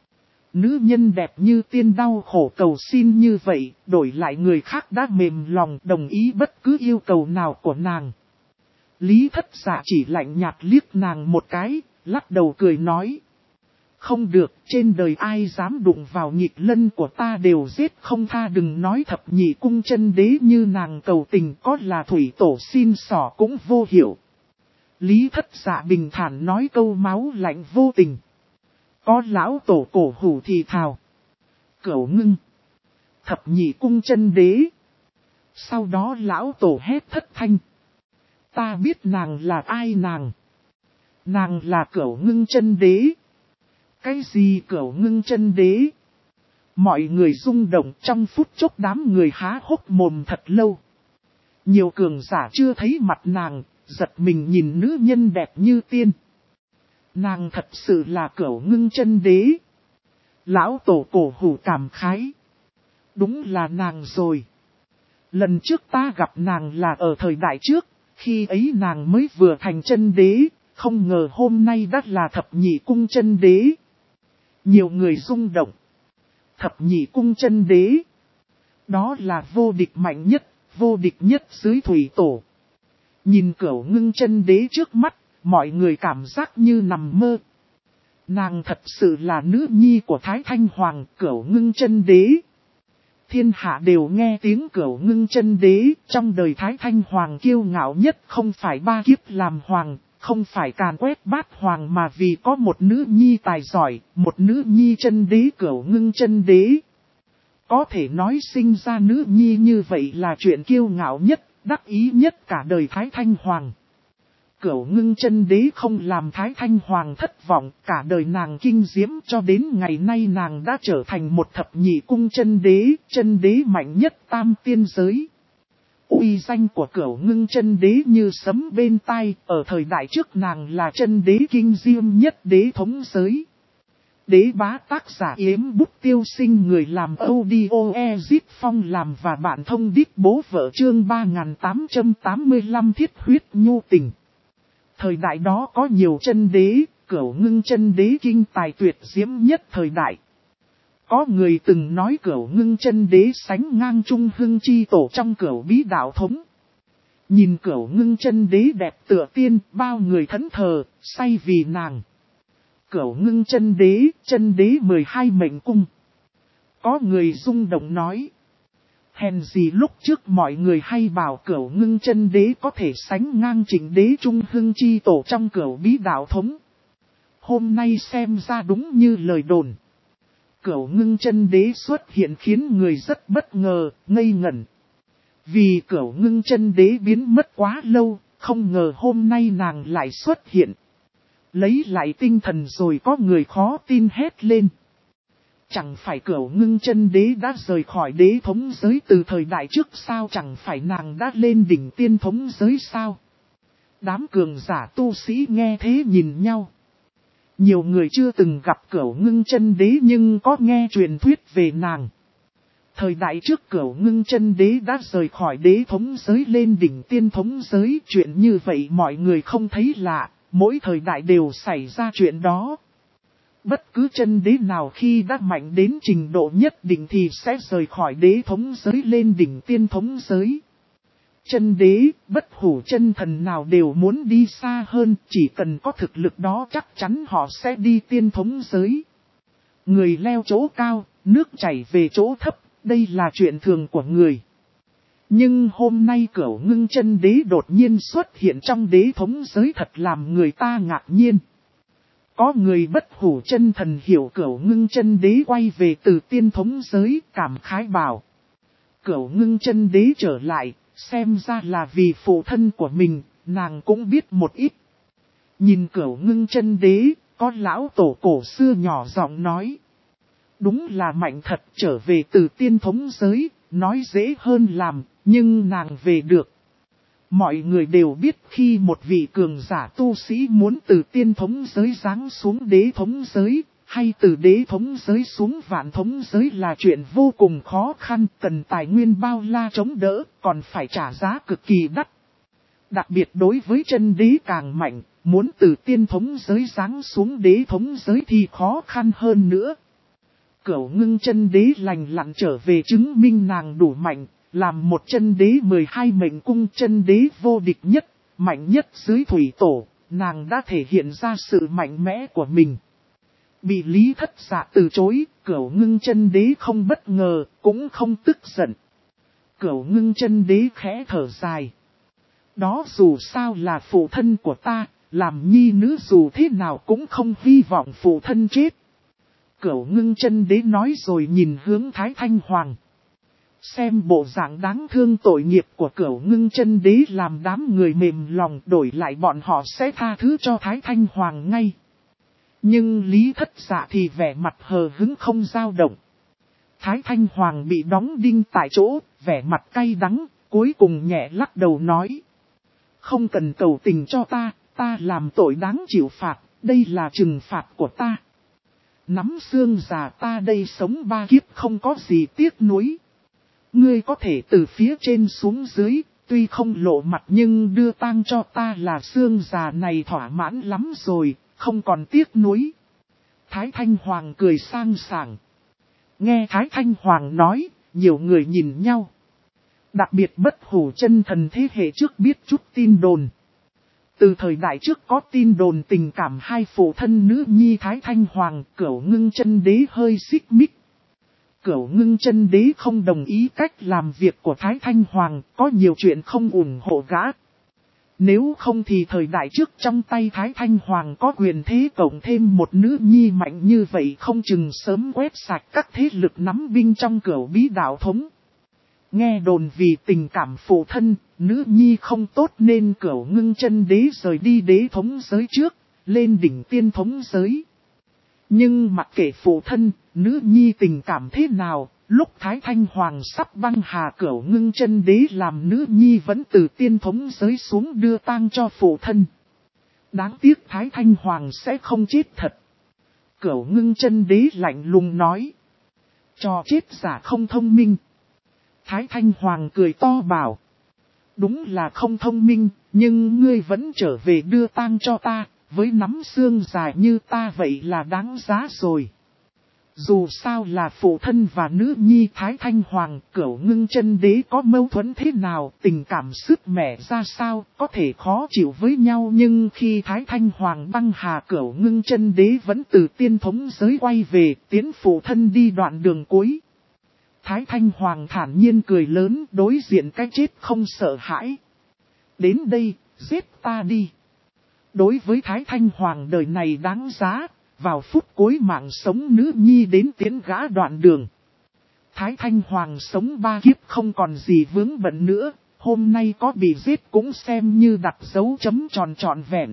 Nữ nhân đẹp như tiên đau khổ cầu xin như vậy, đổi lại người khác đã mềm lòng đồng ý bất cứ yêu cầu nào của nàng. Lý Thất Dạ chỉ lạnh nhạt liếc nàng một cái, lắc đầu cười nói. Không được, trên đời ai dám đụng vào nhịp lân của ta đều giết không tha, đừng nói thập nhị cung chân đế như nàng cầu tình, có là thủy tổ xin xỏ cũng vô hiểu. Lý Thất Dạ bình thản nói câu máu lạnh vô tình. Có lão tổ cổ hủ thì thào. Cửu Ngưng. Thập nhị cung chân đế. Sau đó lão tổ hét thất thanh. Ta biết nàng là ai nàng. Nàng là Cửu Ngưng chân đế. Cái gì Cửu Ngưng chân đế? Mọi người rung động, trong phút chốc đám người há hốc mồm thật lâu. Nhiều cường giả chưa thấy mặt nàng, giật mình nhìn nữ nhân đẹp như tiên. Nàng thật sự là Cửu Ngưng Chân Đế. Lão tổ cổ hủ cảm khái. Đúng là nàng rồi. Lần trước ta gặp nàng là ở thời đại trước, khi ấy nàng mới vừa thành chân đế, không ngờ hôm nay đã là thập nhị cung chân đế. Nhiều người rung động. Thập nhị cung chân đế. Đó là vô địch mạnh nhất, vô địch nhất dưới thủy tổ. Nhìn Cửu Ngưng Chân Đế trước mắt, mọi người cảm giác như nằm mơ. Nàng thật sự là nữ nhi của Thái Thanh Hoàng, Cửu Ngưng Chân Đế. Thiên hạ đều nghe tiếng Cửu Ngưng Chân Đế, trong đời Thái Thanh Hoàng kiêu ngạo nhất không phải ba kiếp làm hoàng, không phải càn quét bát hoàng mà vì có một nữ nhi tài giỏi, một nữ nhi chân đế Cửu Ngưng Chân Đế. Có thể nói sinh ra nữ nhi như vậy là chuyện kiêu ngạo nhất, đắc ý nhất cả đời Thái Thanh Hoàng. Cửu Ngưng Chân Đế không làm Thái Thanh Hoàng thất vọng, cả đời nàng kinh diễm cho đến ngày nay nàng đã trở thành một thập nhị cung chân đế mạnh nhất tam tiên giới. Uy danh của Cửu Ngưng Chân Đế như sấm bên tai, ở thời đại trước nàng là chân đế kinh diễm nhất đế thống giới. Đế bá tác giả Yếm Bút Tiêu Sinh, người làm audio Ezip Phong làm và bạn thông đích bố vợ chương 3885 thiết huyết nhu tình. Thời đại đó có nhiều chân đế, Cửu Ngưng Chân Đế kinh tài tuyệt diễm nhất thời đại. Có người từng nói Cửu Ngưng Chân Đế sánh ngang Trung Hưng Chi Tổ trong Cửu Bí Đạo Thống. Nhìn Cửu Ngưng Chân Đế đẹp tựa tiên, bao người thẫn thờ, say vì nàng. Cửu Ngưng Chân Đế 12 mệnh cung. Có người rung động nói. Hèn gì lúc trước mọi người hay bảo Cửu Ngưng Chân Đế có thể sánh ngang Trịnh Đế Trung Hưng Chi Tổ trong Cửu Bí Đạo Thống. Hôm nay xem ra đúng như lời đồn. Cửu Ngưng Chân Đế xuất hiện khiến người rất bất ngờ, ngây ngẩn. Vì Cửu Ngưng Chân Đế biến mất quá lâu, không ngờ hôm nay nàng lại xuất hiện. Lấy lại tinh thần rồi có người khó tin hét lên. Chẳng phải Cửu Ngưng Chân Đế đã rời khỏi đế thống giới từ thời đại trước sao, chẳng phải nàng đã lên đỉnh tiên thống giới sao? Đám cường giả tu sĩ nghe thế nhìn nhau. Nhiều người chưa từng gặp Cửu Ngưng Chân Đế nhưng có nghe truyền thuyết về nàng. Thời đại trước Cửu Ngưng Chân Đế đã rời khỏi đế thống giới lên đỉnh tiên thống giới. Chuyện như vậy mọi người không thấy lạ, mỗi thời đại đều xảy ra chuyện đó. Bất cứ chân đế nào khi đã mạnh đến trình độ nhất định thì sẽ rời khỏi đế thống giới lên đỉnh tiên thống giới. Chân đế, bất hủ chân thần nào đều muốn đi xa hơn, chỉ cần có thực lực đó chắc chắn họ sẽ đi tiên thống giới. Người leo chỗ cao, nước chảy về chỗ thấp, đây là chuyện thường của người. Nhưng hôm nay Cửu Ngưng Chân Đế đột nhiên xuất hiện trong đế thống giới thật làm người ta ngạc nhiên. Có người bất hủ chân thần hiểu Cửu Ngưng Chân Đế quay về từ tiên thống giới, cảm khái bảo. Cửu Ngưng Chân Đế trở lại, xem ra là vì phụ thân của mình, nàng cũng biết một ít. Nhìn Cửu Ngưng Chân Đế, có lão tổ cổ xưa nhỏ giọng nói. Đúng là mạnh thật, trở về từ tiên thống giới, nói dễ hơn làm, nhưng nàng về được. Mọi người đều biết khi một vị cường giả tu sĩ muốn từ tiên thống giới giáng xuống đế thống giới, hay từ đế thống giới xuống vạn thống giới là chuyện vô cùng khó khăn, cần tài nguyên bao la chống đỡ, còn phải trả giá cực kỳ đắt. Đặc biệt đối với chân đế càng mạnh, muốn từ tiên thống giới giáng xuống đế thống giới thì khó khăn hơn nữa. Cửu Ngưng Chân Đế lành lặn trở về chứng minh nàng đủ mạnh. Làm một chân đế 12 mệnh cung chân đế vô địch nhất, mạnh nhất dưới thủy tổ, nàng đã thể hiện ra sự mạnh mẽ của mình. Bị Lý Thất Dạ từ chối, Cửu Ngưng Chân Đế không bất ngờ, cũng không tức giận. Cửu Ngưng Chân Đế khẽ thở dài. Đó dù sao là phụ thân của ta, làm nhi nữ dù thế nào cũng không hy vọng phụ thân chết. Cửu Ngưng Chân Đế nói rồi nhìn hướng Thái Thanh Hoàng. Xem bộ dạng đáng thương tội nghiệp của Cửu Ngưng Chân Đế làm đám người mềm lòng, đổi lại bọn họ sẽ tha thứ cho Thái Thanh Hoàng ngay. Nhưng Lý Thất Dạ thì vẻ mặt hờ hững không dao động. Thái Thanh Hoàng bị đóng đinh tại chỗ, vẻ mặt cay đắng, cuối cùng nhẹ lắc đầu nói. Không cần cầu tình cho ta làm tội đáng chịu phạt, đây là trừng phạt của ta. Nắm xương già ta đây sống 3 kiếp không có gì tiếc nuối. Ngươi có thể từ phía trên xuống dưới, tuy không lộ mặt nhưng đưa tang cho ta là xương già này thỏa mãn lắm rồi, không còn tiếc nuối. Thái Thanh Hoàng cười sang sảng. Nghe Thái Thanh Hoàng nói, nhiều người nhìn nhau. Đặc biệt Bất Hủ chân thần thế hệ trước biết chút tin đồn. Từ thời đại trước có tin đồn tình cảm hai phụ thân nữ nhi Thái Thanh Hoàng, Cửu Ngưng Chân Đế hơi xích mích. Cửu Ngưng Chân Đế không đồng ý cách làm việc của Thái Thanh Hoàng, có nhiều chuyện không ủng hộ gã. Nếu không thì thời đại trước trong tay Thái Thanh Hoàng có quyền thế cộng thêm một nữ nhi mạnh như vậy không chừng sớm quét sạch các thế lực nắm binh trong Cửu Bí đạo thống. Nghe đồn vì tình cảm phụ thân, nữ nhi không tốt nên Cửu Ngưng Chân Đế rời đi đế thống giới trước, lên đỉnh tiên thống giới. Nhưng mặc kệ phụ thân, nữ nhi tình cảm thế nào, lúc Thái Thanh Hoàng sắp băng hà Cửu Ngưng Chân Đế làm nữ nhi vẫn từ tiên thống giới xuống đưa tang cho phụ thân. Đáng tiếc Thái Thanh Hoàng sẽ không chết thật. Cửu Ngưng Chân Đế lạnh lùng nói. Trò chết giả không thông minh. Thái Thanh Hoàng cười to bảo. Đúng là không thông minh, nhưng ngươi vẫn trở về đưa tang cho ta, với nắm xương dài như ta vậy là đáng giá rồi. Dù sao là phụ thân và nữ nhi Thái Thanh Hoàng, Cửu Ngưng Chân Đế có mâu thuẫn thế nào, tình cảm sứt mẻ ra sao, có thể khó chịu với nhau nhưng khi Thái Thanh Hoàng băng hà Cửu Ngưng Chân Đế vẫn từ tiên thống giới quay về, tiến phụ thân đi đoạn đường cuối. Thái Thanh Hoàng thản nhiên cười lớn, đối diện cái chết không sợ hãi. Đến đây, giết ta đi. Đối với Thái Thanh Hoàng đời này đáng giá, vào phút cuối mạng sống nữ nhi đến tiến gã đoạn đường. Thái Thanh Hoàng sống 3 kiếp không còn gì vướng bận nữa, hôm nay có bị giết cũng xem như đặt dấu chấm tròn trọn vẹn.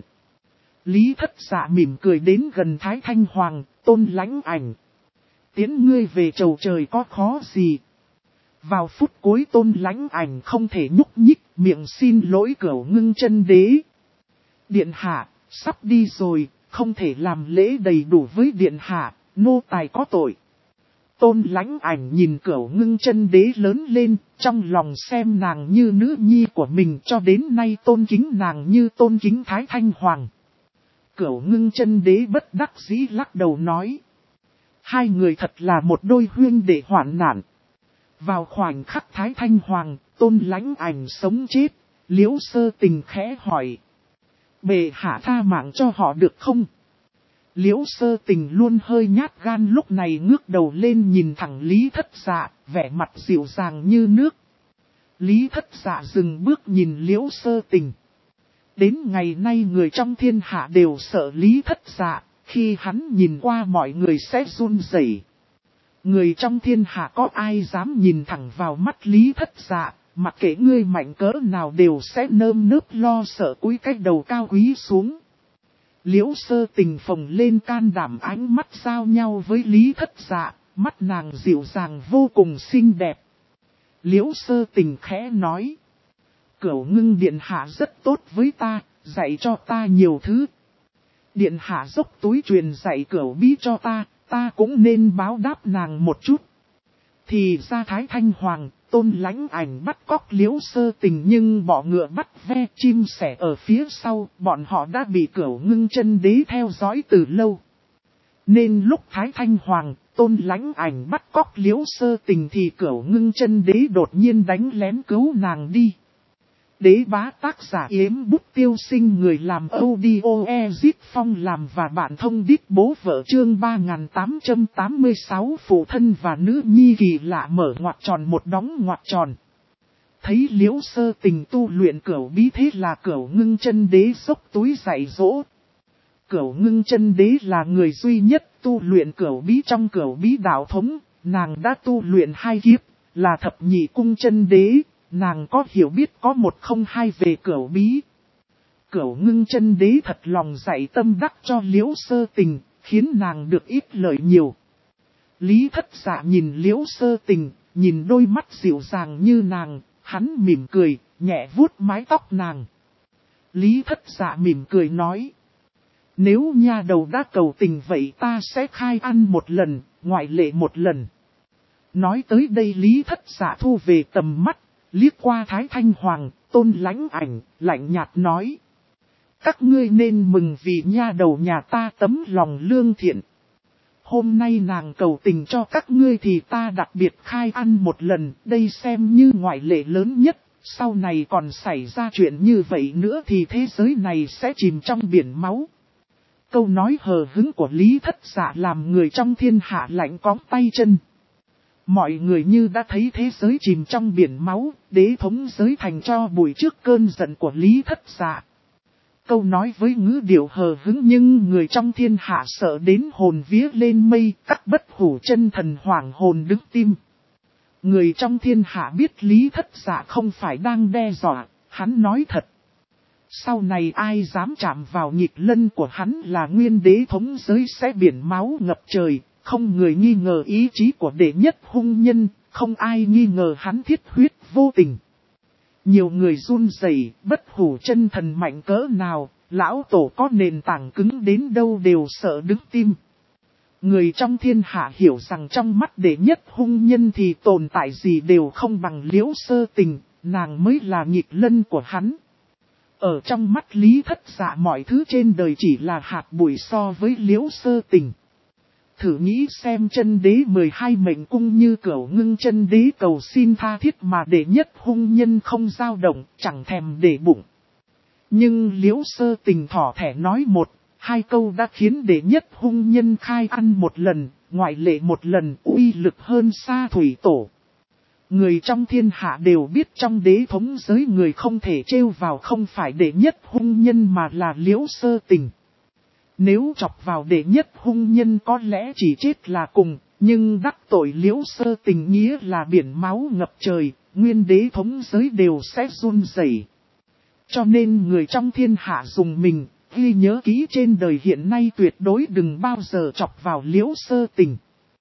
Lý Thất Dạ mỉm cười đến gần Thái Thanh Hoàng, Tôn Lãnh Ảnh. Tiến ngươi về chầu trời có khó gì. Vào phút cuối Tôn Lãnh Ảnh không thể nhúc nhích, miệng xin lỗi Cửu Ngưng Chân Đế. Điện hạ, sắp đi rồi, không thể làm lễ đầy đủ với điện hạ, nô tài có tội. Tôn Lãnh Ảnh nhìn Cửu Ngưng Chân Đế lớn lên, trong lòng xem nàng như nữ nhi của mình cho đến nay tôn kính nàng như tôn kính Thái Thanh Hoàng. Cửu Ngưng Chân Đế bất đắc dĩ lắc đầu nói. Hai người thật là một đôi huyên đệ hoạn nạn. Vào khoảnh khắc Thái Thanh Hoàng, Tôn Lãnh Ảnh sống chết, Liễu Sơ Tình khẽ hỏi. Bệ hạ tha mạng cho họ được không? Liễu Sơ Tình luôn hơi nhát gan lúc này ngước đầu lên nhìn thẳng Lý Thất Dạ, vẻ mặt dịu dàng như nước. Lý Thất Dạ dừng bước nhìn Liễu Sơ Tình. Đến ngày nay người trong thiên hạ đều sợ Lý Thất Dạ, khi hắn nhìn qua mọi người sẽ run rẩy. Người trong thiên hạ có ai dám nhìn thẳng vào mắt Lý Thất Dạ, mặc kệ ngươi mạnh cỡ nào đều sẽ nơm nớp lo sợ cúi cái đầu cao quý xuống. Liễu Sơ Tình phồng lên can đảm ánh mắt giao nhau với Lý Thất Dạ, mắt nàng dịu dàng vô cùng xinh đẹp. Liễu Sơ Tình khẽ nói. Cửu Ngưng điện hạ rất tốt với ta, dạy cho ta nhiều thứ. Điện hạ dốc túi truyền dạy Cửu Bí cho ta cũng nên báo đáp nàng một chút. Thì ra Thái Thanh Hoàng, Tôn Lãnh Ảnh bắt cóc Liễu Sơ Tình nhưng bọ ngựa bắt ve chim sẻ ở phía sau, bọn họ đã bị Cửu Ngưng Chân Đế theo dõi từ lâu. Nên lúc Thái Thanh Hoàng, Tôn Lãnh Ảnh bắt cóc Liễu Sơ Tình thì Cửu Ngưng Chân Đế đột nhiên đánh lén cứu nàng đi. Đế bá tác giả Yếm Bút Tiêu Sinh, người làm audio Ezit Phong làm và bạn thông đít bố vợ chương 3886 phụ thân và nữ nhi kỳ lạ mở ngoặc tròn một đóng ngoặc tròn. Thấy Liễu Sơ Tình tu luyện Cửu Bí thế là Cửu Ngưng Chân Đế dốc túi dạy dỗ. Cửu Ngưng Chân Đế là người duy nhất tu luyện Cửu Bí trong Cửu Bí đạo thống, nàng đã tu luyện 2 kiếp, là Thập Nhị Cung Chân Đế. Nàng có hiểu biết có 102 về Cửu Bí. Cửu Ngưng Chân Đế thật lòng dạy tâm đắc cho Liễu Sơ Tình, khiến nàng được ít lợi nhiều. Lý Thất Dạ nhìn Liễu Sơ Tình, nhìn đôi mắt dịu dàng như nàng, hắn mỉm cười, nhẹ vuốt mái tóc nàng. Lý Thất Dạ mỉm cười nói. Nếu nha đầu đã cầu tình vậy ta sẽ khai ăn một lần, ngoại lệ một lần. Nói tới đây Lý Thất Dạ thu về tầm mắt, liếc qua Thái Thanh Hoàng, Tôn Lãnh Ảnh, lạnh nhạt nói. Các ngươi nên mừng vì nha đầu nhà ta tấm lòng lương thiện. Hôm nay nàng cầu tình cho các ngươi thì ta đặc biệt khai ăn một lần, đây xem như ngoại lệ lớn nhất. Sau này còn xảy ra chuyện như vậy nữa thì thế giới này sẽ chìm trong biển máu. Câu nói hờ hững của Lý Thất Dạ làm người trong thiên hạ lạnh cóng tay chân. Mọi người như đã thấy thế giới chìm trong biển máu, đế thống giới thành cho bụi trước cơn giận của Lý Thất Dạ. Câu nói với ngữ điệu hờ hững nhưng người trong thiên hạ sợ đến hồn vía lên mây, các bất hủ chân thần hoảng hồn đứng tim. Người trong thiên hạ biết Lý Thất Dạ không phải đang đe dọa, hắn nói thật. Sau này ai dám chạm vào nhịp lân của hắn là nguyên đế thống giới sẽ biển máu ngập trời, không người nghi ngờ ý chí của đệ nhất hung nhân, không ai nghi ngờ hắn thiết huyết vô tình. Nhiều người run rẩy, bất hủ chân thần mạnh cỡ nào, lão tổ có nền tảng cứng đến đâu đều sợ đứng tim. Người trong thiên hạ hiểu rằng trong mắt đệ nhất hung nhân thì tồn tại gì đều không bằng Liễu Sơ Tình, nàng mới là nghịch lân của hắn. Ở trong mắt Lý Thất Dạ mọi thứ trên đời chỉ là hạt bụi so với Liễu Sơ Tình. Thử nghĩ xem chân đế 12 mệnh cung như Cửu Ngưng chân đế cầu xin tha thiết mà đệ nhất hung nhân không dao động, chẳng thèm để bụng. Nhưng Liễu Sơ Tình thỏ thẻ nói một, hai câu đã khiến đệ nhất hung nhân khai ăn một lần, ngoại lệ một lần, uy lực hơn xa thủy tổ. Người trong thiên hạ đều biết trong đế thống giới người không thể trêu vào không phải đệ nhất hung nhân mà là Liễu Sơ Tình. Nếu chọc vào đệ nhất hung nhân có lẽ chỉ chết là cùng, nhưng đắc tội Liễu Sơ Tình nghĩa là biển máu ngập trời, nguyên đế thống giới đều sẽ run rẩy. Cho nên người trong thiên hạ dùng mình, ghi nhớ kỹ trên đời hiện nay tuyệt đối đừng bao giờ chọc vào Liễu Sơ Tình.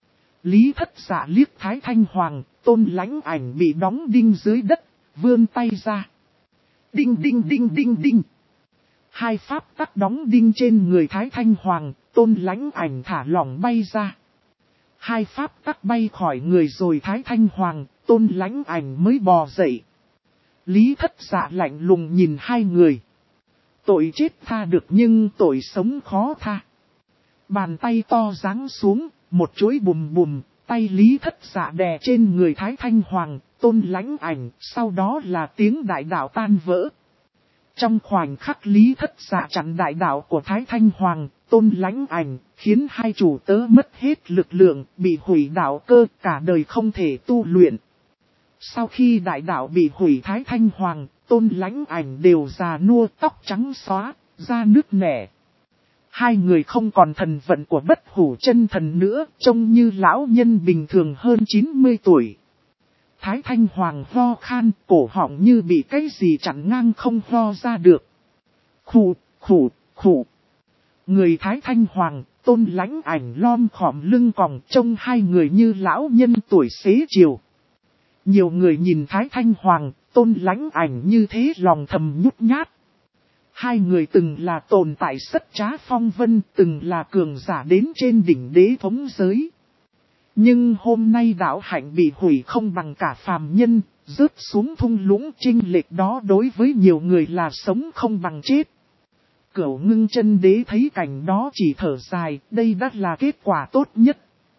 Lý Thất Dạ liếc Thái Thanh Hoàng, Tôn Lãnh Ảnh bị đóng đinh dưới đất, vươn tay ra. Đinh đinh đinh đinh đinh. Hai pháp tắc đóng đinh trên người Thái Thanh Hoàng, Tôn Lãnh Ảnh thả lỏng bay ra. Hai pháp tắc bay khỏi người rồi Thái Thanh Hoàng, Tôn Lãnh Ảnh mới bò dậy. Lý Thất Dạ lạnh lùng nhìn hai người. Tội chết tha được nhưng tội sống khó tha. Bàn tay to giáng xuống, một chuỗi bùm bùm, tay Lý Thất Dạ đè trên người Thái Thanh Hoàng, Tôn Lãnh Ảnh, sau đó là tiếng đại đạo tan vỡ. Trong khoảnh khắc Lý Thất Dạ chặn đại đạo của Thái Thanh Hoàng, Tôn Lãnh Ảnh, khiến hai chủ tớ mất hết lực lượng, bị hủy đạo cơ, cả đời không thể tu luyện. Sau khi đại đạo bị hủy Thái Thanh Hoàng, Tôn Lãnh Ảnh đều già nua tóc trắng xóa, da nứt nẻ. Hai người không còn thần vận của bất hủ chân thần nữa, trông như lão nhân bình thường hơn 90 tuổi. Thái Thanh Hoàng ho khan, cổ họng như bị cái gì chặn ngang không ho ra được. Khủ, khủ, khủ. Người Thái Thanh Hoàng, Tôn Lãnh Ảnh lom khom lưng còng trông hai người như lão nhân tuổi xế chiều. Nhiều người nhìn Thái Thanh Hoàng, Tôn Lãnh Ảnh như thế lòng thầm nhút nhát. Hai người từng là tồn tại sất trá phong vân, từng là cường giả đến trên đỉnh đế thống giới. Nhưng hôm nay đạo hạnh bị hủy không bằng cả phàm nhân, rớt xuống thung lũng chênh lệch đó đối với nhiều người là sống không bằng chết. Cửu Ngưng chân đế thấy cảnh đó chỉ thở dài, đây đã là kết quả tốt nhất.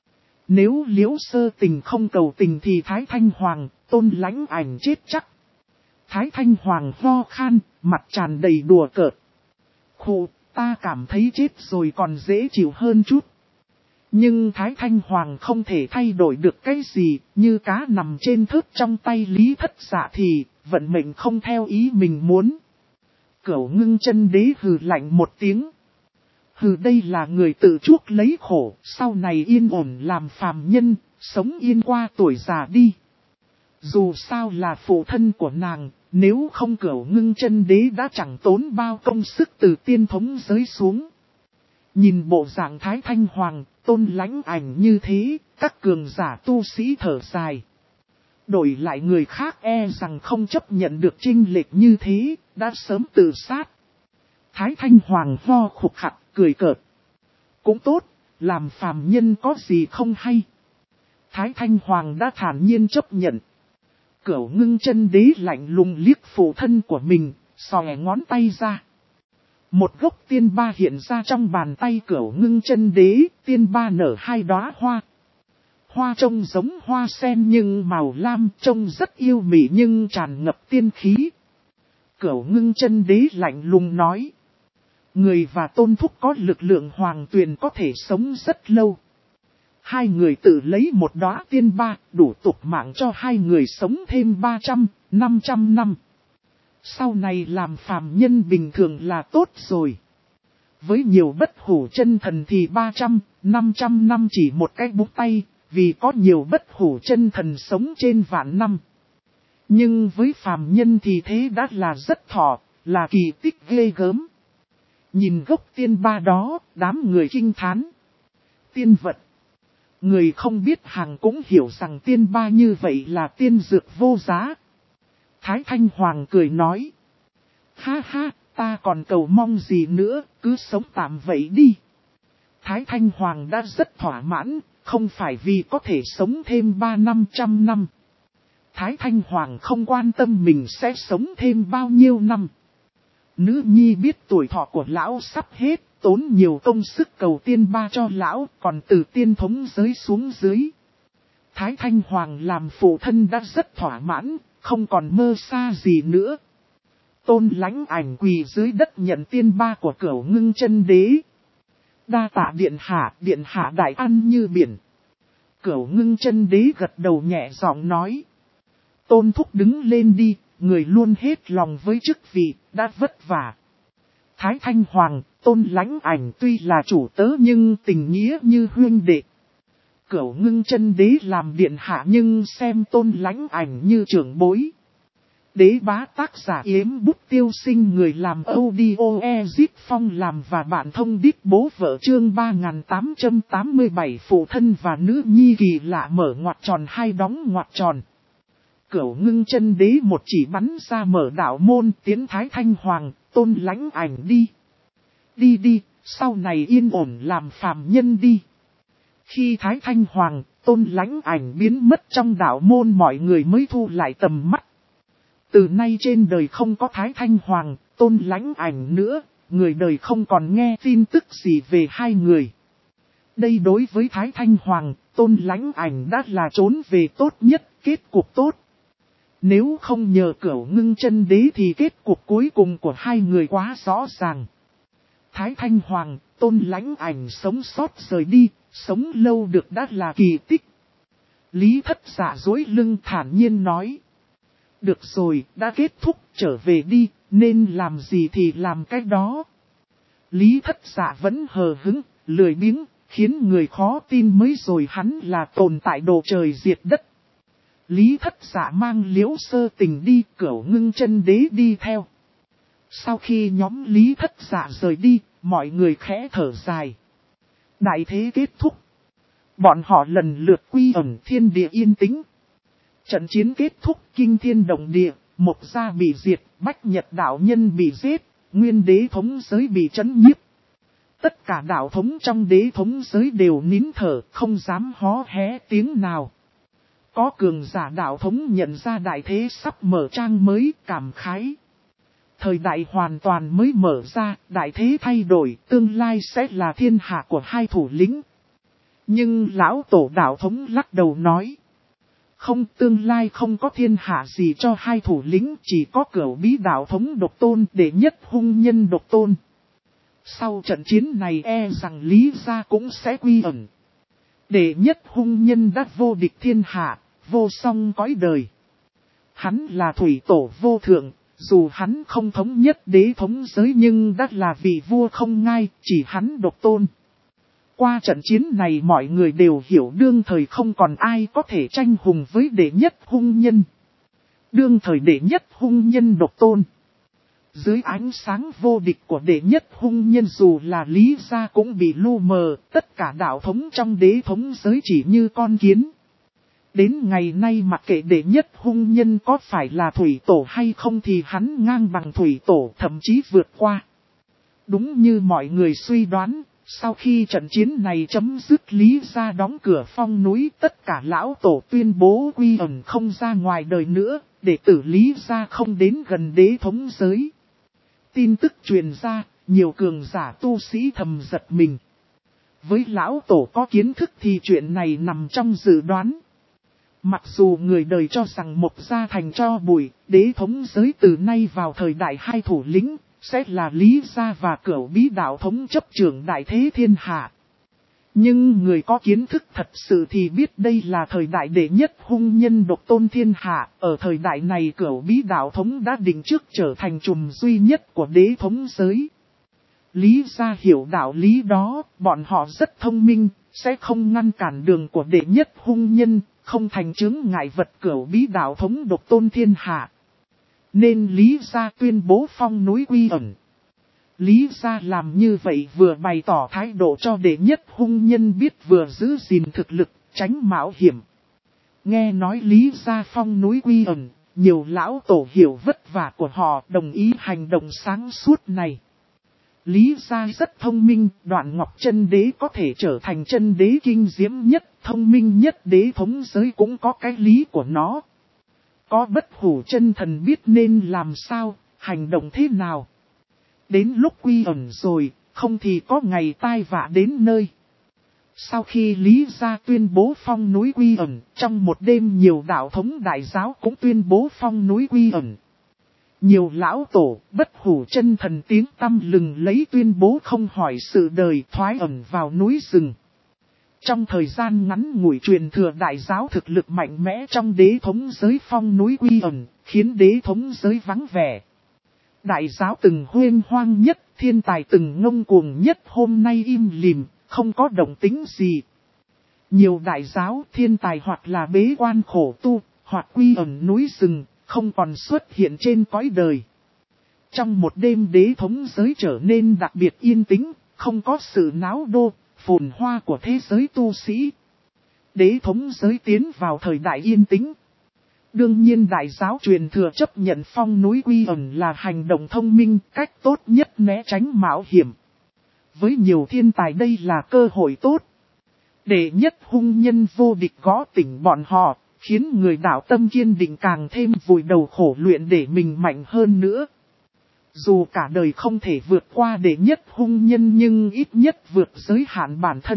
Nếu Liễu Sơ Tình không cầu tình thì Thái Thanh Hoàng, Tôn Lãnh Ảnh chết chắc. Thái Thanh Hoàng ho khan, mặt tràn đầy đùa cợt. Khụ, ta cảm thấy chết rồi còn dễ chịu hơn chút. Nhưng Thái Thanh Hoàng không thể thay đổi được cái gì, như cá nằm trên thớt trong tay Lý Thất Dạ thì, vận mệnh không theo ý mình muốn. Cửu Ngưng chân đế hừ lạnh một tiếng. Hừ, đây là người tự chuốc lấy khổ, sau này yên ổn làm phàm nhân, sống yên qua tuổi già đi. Dù sao là phụ thân của nàng, nếu không Cửu Ngưng chân đế đã chẳng tốn bao công sức từ tiên thống giới xuống. Nhìn bộ dạng Thái Thanh Hoàng, Tôn Lãnh Ảnh như thế, các cường giả tu sĩ thở dài. Đổi lại người khác e rằng không chấp nhận được chênh lệch như thế, đã sớm tự sát. Thái Thanh Hoàng ho khục khặc, cười cợt. Cũng tốt, làm phàm nhân có gì không hay. Thái Thanh Hoàng đã thản nhiên chấp nhận. Cửu Ngưng Chân Đế lạnh lùng liếc phụ thân của mình, xòe ngón tay ra. Một gốc tiên ba hiện ra trong bàn tay Cửu Ngưng Chân Đế, tiên ba nở 2 đóa hoa. Hoa trông giống hoa sen nhưng màu lam, trông rất yêu mị nhưng tràn ngập tiên khí. Cửu Ngưng Chân Đế lạnh lùng nói. Người và Tôn Thúc có lực lượng hoàng tuyền có thể sống rất lâu. Hai người tự lấy một đóa tiên ba, đủ tục mạng cho hai người sống thêm 300, 500 năm. Sau này làm phàm nhân bình thường là tốt rồi. Với nhiều bất hủ chân thần thì 300, 500 năm chỉ một cái búng tay, vì có nhiều bất hủ chân thần sống trên vạn năm. Nhưng với phàm nhân thì thế đã là rất thọ, là kỳ tích ghê gớm. Nhìn gốc tiên ba đó, đám người kinh thán. Tiên vật. Người không biết hàng cũng hiểu rằng tiên ba như vậy là tiên dược vô giá. Thái Thanh Hoàng cười nói. Ha ha, ta còn cầu mong gì nữa, cứ sống tạm vậy đi. Thái Thanh Hoàng đã rất thỏa mãn, không phải vì có thể sống thêm 300-500 năm. Thái Thanh Hoàng không quan tâm mình sẽ sống thêm bao nhiêu năm. Nữ nhi biết tuổi thọ của lão sắp hết, tốn nhiều công sức cầu tiên ba cho lão, còn từ tiên thống giới xuống dưới. Thái Thanh Hoàng làm phụ thân đã rất thỏa mãn, không còn mơ xa gì nữa. Tôn Lãnh Ảnh quỳ dưới đất nhận tiên ba của Cửu Ngưng Chân Đế. Đa tạ điện hạ đại ăn như biển. Cửu Ngưng Chân Đế gật đầu nhẹ giọng nói. Tôn Thúc đứng lên đi, người luôn hết lòng với chức vị, đã vất vả. Thái Thanh Hoàng, Tôn Lãnh Ảnh tuy là chủ tớ nhưng tình nghĩa như huynh đệ. Cửu Ngưng Chân Đế làm điện hạ nhưng xem Tôn Lãnh Ảnh như trưởng bối. Đế bá tác giả Yếm Bút Tiêu Sinh, người làm audio Ezip Phong làm và bạn thông điệp bố vợ chương 3887 phụ thân và nữ nhi kỳ lạ mở ngoặc tròn hai đóng ngoặc tròn. Cửu Ngưng Chân Đế một chỉ bắn ra mở đạo môn tiến Thái Thanh Hoàng, Tôn Lãnh Ảnh đi. Đi, sau này yên ổn làm phàm nhân đi. Khi Thái Thanh Hoàng, Tôn Lãnh Ảnh biến mất trong đạo môn mọi người mới thu lại tầm mắt. Từ nay trên đời không có Thái Thanh Hoàng, Tôn Lãnh Ảnh nữa, người đời không còn nghe tin tức gì về hai người. Đây đối với Thái Thanh Hoàng, Tôn Lãnh Ảnh đã là trốn về tốt nhất, kết cục tốt. Nếu không nhờ Cửu Ngưng Chân Đế thì kết cục cuối cùng của hai người quá rõ ràng. Thái Thanh Hoàng, Tôn Lãnh Ảnh sống sót rời đi, sống lâu được đã là kỳ tích. Lý Thất Dạ duỗi lưng thản nhiên nói. Được rồi, đã kết thúc, trở về đi, nên làm gì thì làm cái đó. Lý Thất Dạ vẫn hờ hững, lười biếng, khiến người khó tin mới rồi hắn là tồn tại đồ trời diệt đất. Lý Thất Dạ mang Liễu Sơ Tình đi, Cửu Ngưng Chân Đế đi theo. Sau khi nhóm Lý Thất Dạ rời đi, mọi người khẽ thở dài. Đại thế kết thúc. Bọn họ lần lượt quy ẩn thiên địa yên tĩnh. Trận chiến kết thúc, kinh thiên động địa, Mộc gia bị diệt, Bách Nhật đạo nhân bị giết, Nguyên đế thống giới bị trấn nhiếp. Tất cả đạo thống trong đế thống giới đều nín thở, không dám hó hé tiếng nào. Có cường giả đạo thống nhận ra đại thế sắp mở trang mới, cảm khái. Thời đại hoàn toàn mới mở ra, đại thế thay đổi, tương lai sẽ là thiên hạ của hai thủ lĩnh. Nhưng lão tổ đạo thống lắc đầu nói. Không, tương lai không có thiên hạ gì cho hai thủ lĩnh, chỉ có Cửu Bí đạo thống độc tôn, đệ nhất hung nhân độc tôn. Sau trận chiến này e rằng Lý gia cũng sẽ quy ẩn. Đệ nhất hung nhân đã vô địch thiên hạ, vô song cõi đời. Hắn là thủy tổ vô thượng, dù hắn không thống nhất đế thống giới nhưng đã là vị vua không ngai, chỉ hắn độc tôn. Qua trận chiến này mọi người đều hiểu đương thời không còn ai có thể tranh hùng với đệ nhất hung nhân. Đương thời đệ nhất hung nhân độc tôn. Dưới ánh sáng vô địch của đệ nhất hung nhân dù là Lý gia cũng bị lu mờ, tất cả đạo thống trong đế thống giới chỉ như con kiến. Đến ngày nay mặc kệ đệ nhất hung nhân có phải là thủy tổ hay không thì hắn ngang bằng thủy tổ, thậm chí vượt qua. Đúng như mọi người suy đoán, sau khi trận chiến này chấm dứt, Lý gia đóng cửa phong núi, tất cả lão tổ tuyên bố quy ẩn không ra ngoài đời nữa, đệ tử Lý gia không đến gần đế thống giới. Tin tức truyền ra, nhiều cường giả tu sĩ thầm giật mình. Với lão tổ có kiến thức thì chuyện này nằm trong dự đoán. Mặc dù người đời cho rằng Mộc gia thành tro bụi, đế thống giới từ nay vào thời đại hai thủ lĩnh, sẽ là Lý gia và Cửu Bí đạo thống chấp trưởng đại thế thiên hạ. Nhưng người có kiến thức thật sự thì biết đây là thời đại đệ nhất hung nhân độc tôn thiên hạ. Ở thời đại này Cửu Bí đạo thống đã định trước trở thành trùm duy nhất của đế thống giới. Lý gia hiểu đạo lý đó, bọn họ rất thông minh, sẽ không ngăn cản đường của đệ nhất hung nhân, không thành chướng ngại vật Cửu Bí đạo thống độc tôn thiên hạ. Nên Lý gia tuyên bố phong núi quy ẩn. Lý gia làm như vậy vừa bày tỏ thái độ cho đệ nhất hung nhân biết, vừa giữ gìn thực lực, tránh mạo hiểm. Nghe nói Lý gia phong núi quy ẩn, nhiều lão tổ hiểu vất vả của họ, đồng ý hành động sáng suốt này. Lý gia rất thông minh, Đoạn Ngọc Chân Đế có thể trở thành chân đế kinh diễm nhất, thông minh nhất đế thống giới cũng có cái lý của nó. Có Bất Hủ Chân Thần biết nên làm sao, hành động thế nào. Đến lúc quy ẩn rồi, không thì có ngày tai vạ đến nơi. Sau khi Lý gia tuyên bố phong núi quy ẩn, trong một đêm nhiều đạo thống đại giáo cũng tuyên bố phong núi quy ẩn. Nhiều lão tổ, Bất Hủ Chân Thần tiếng tăm lừng lấy tuyên bố không hỏi sự đời, thoái ẩn vào núi rừng. Trong thời gian ngắn ngủi truyền thừa đại giáo thực lực mạnh mẽ trong đế thống giới phong núi quy ẩn, khiến đế thống giới vắng vẻ. Đại giáo từng huyên hoang nhất, thiên tài từng ngông cuồng nhất hôm nay im lìm, không có động tĩnh gì. Nhiều đại giáo thiên tài hoặc là bế quan khổ tu, hoặc quy ẩn núi rừng, không còn xuất hiện trên cõi đời. Trong một đêm đế thống giới trở nên đặc biệt yên tĩnh, không có sự náo đô, phồn hoa của thế giới tu sĩ. Đế thống giới tiến vào thời đại yên tĩnh. Đương nhiên đại giáo truyền thừa chấp nhận phong núi quy ẩn là hành động thông minh, cách tốt nhất né tránh mạo hiểm. Với nhiều thiên tài đây là cơ hội tốt. Đệ nhất hung nhân vô địch gõ tỉnh bọn họ, khiến người đạo tâm kiên định càng thêm vùi đầu khổ luyện để mình mạnh hơn nữa. Dù cả đời không thể vượt qua đệ nhất hung nhân nhưng ít nhất vượt giới hạn bản thân.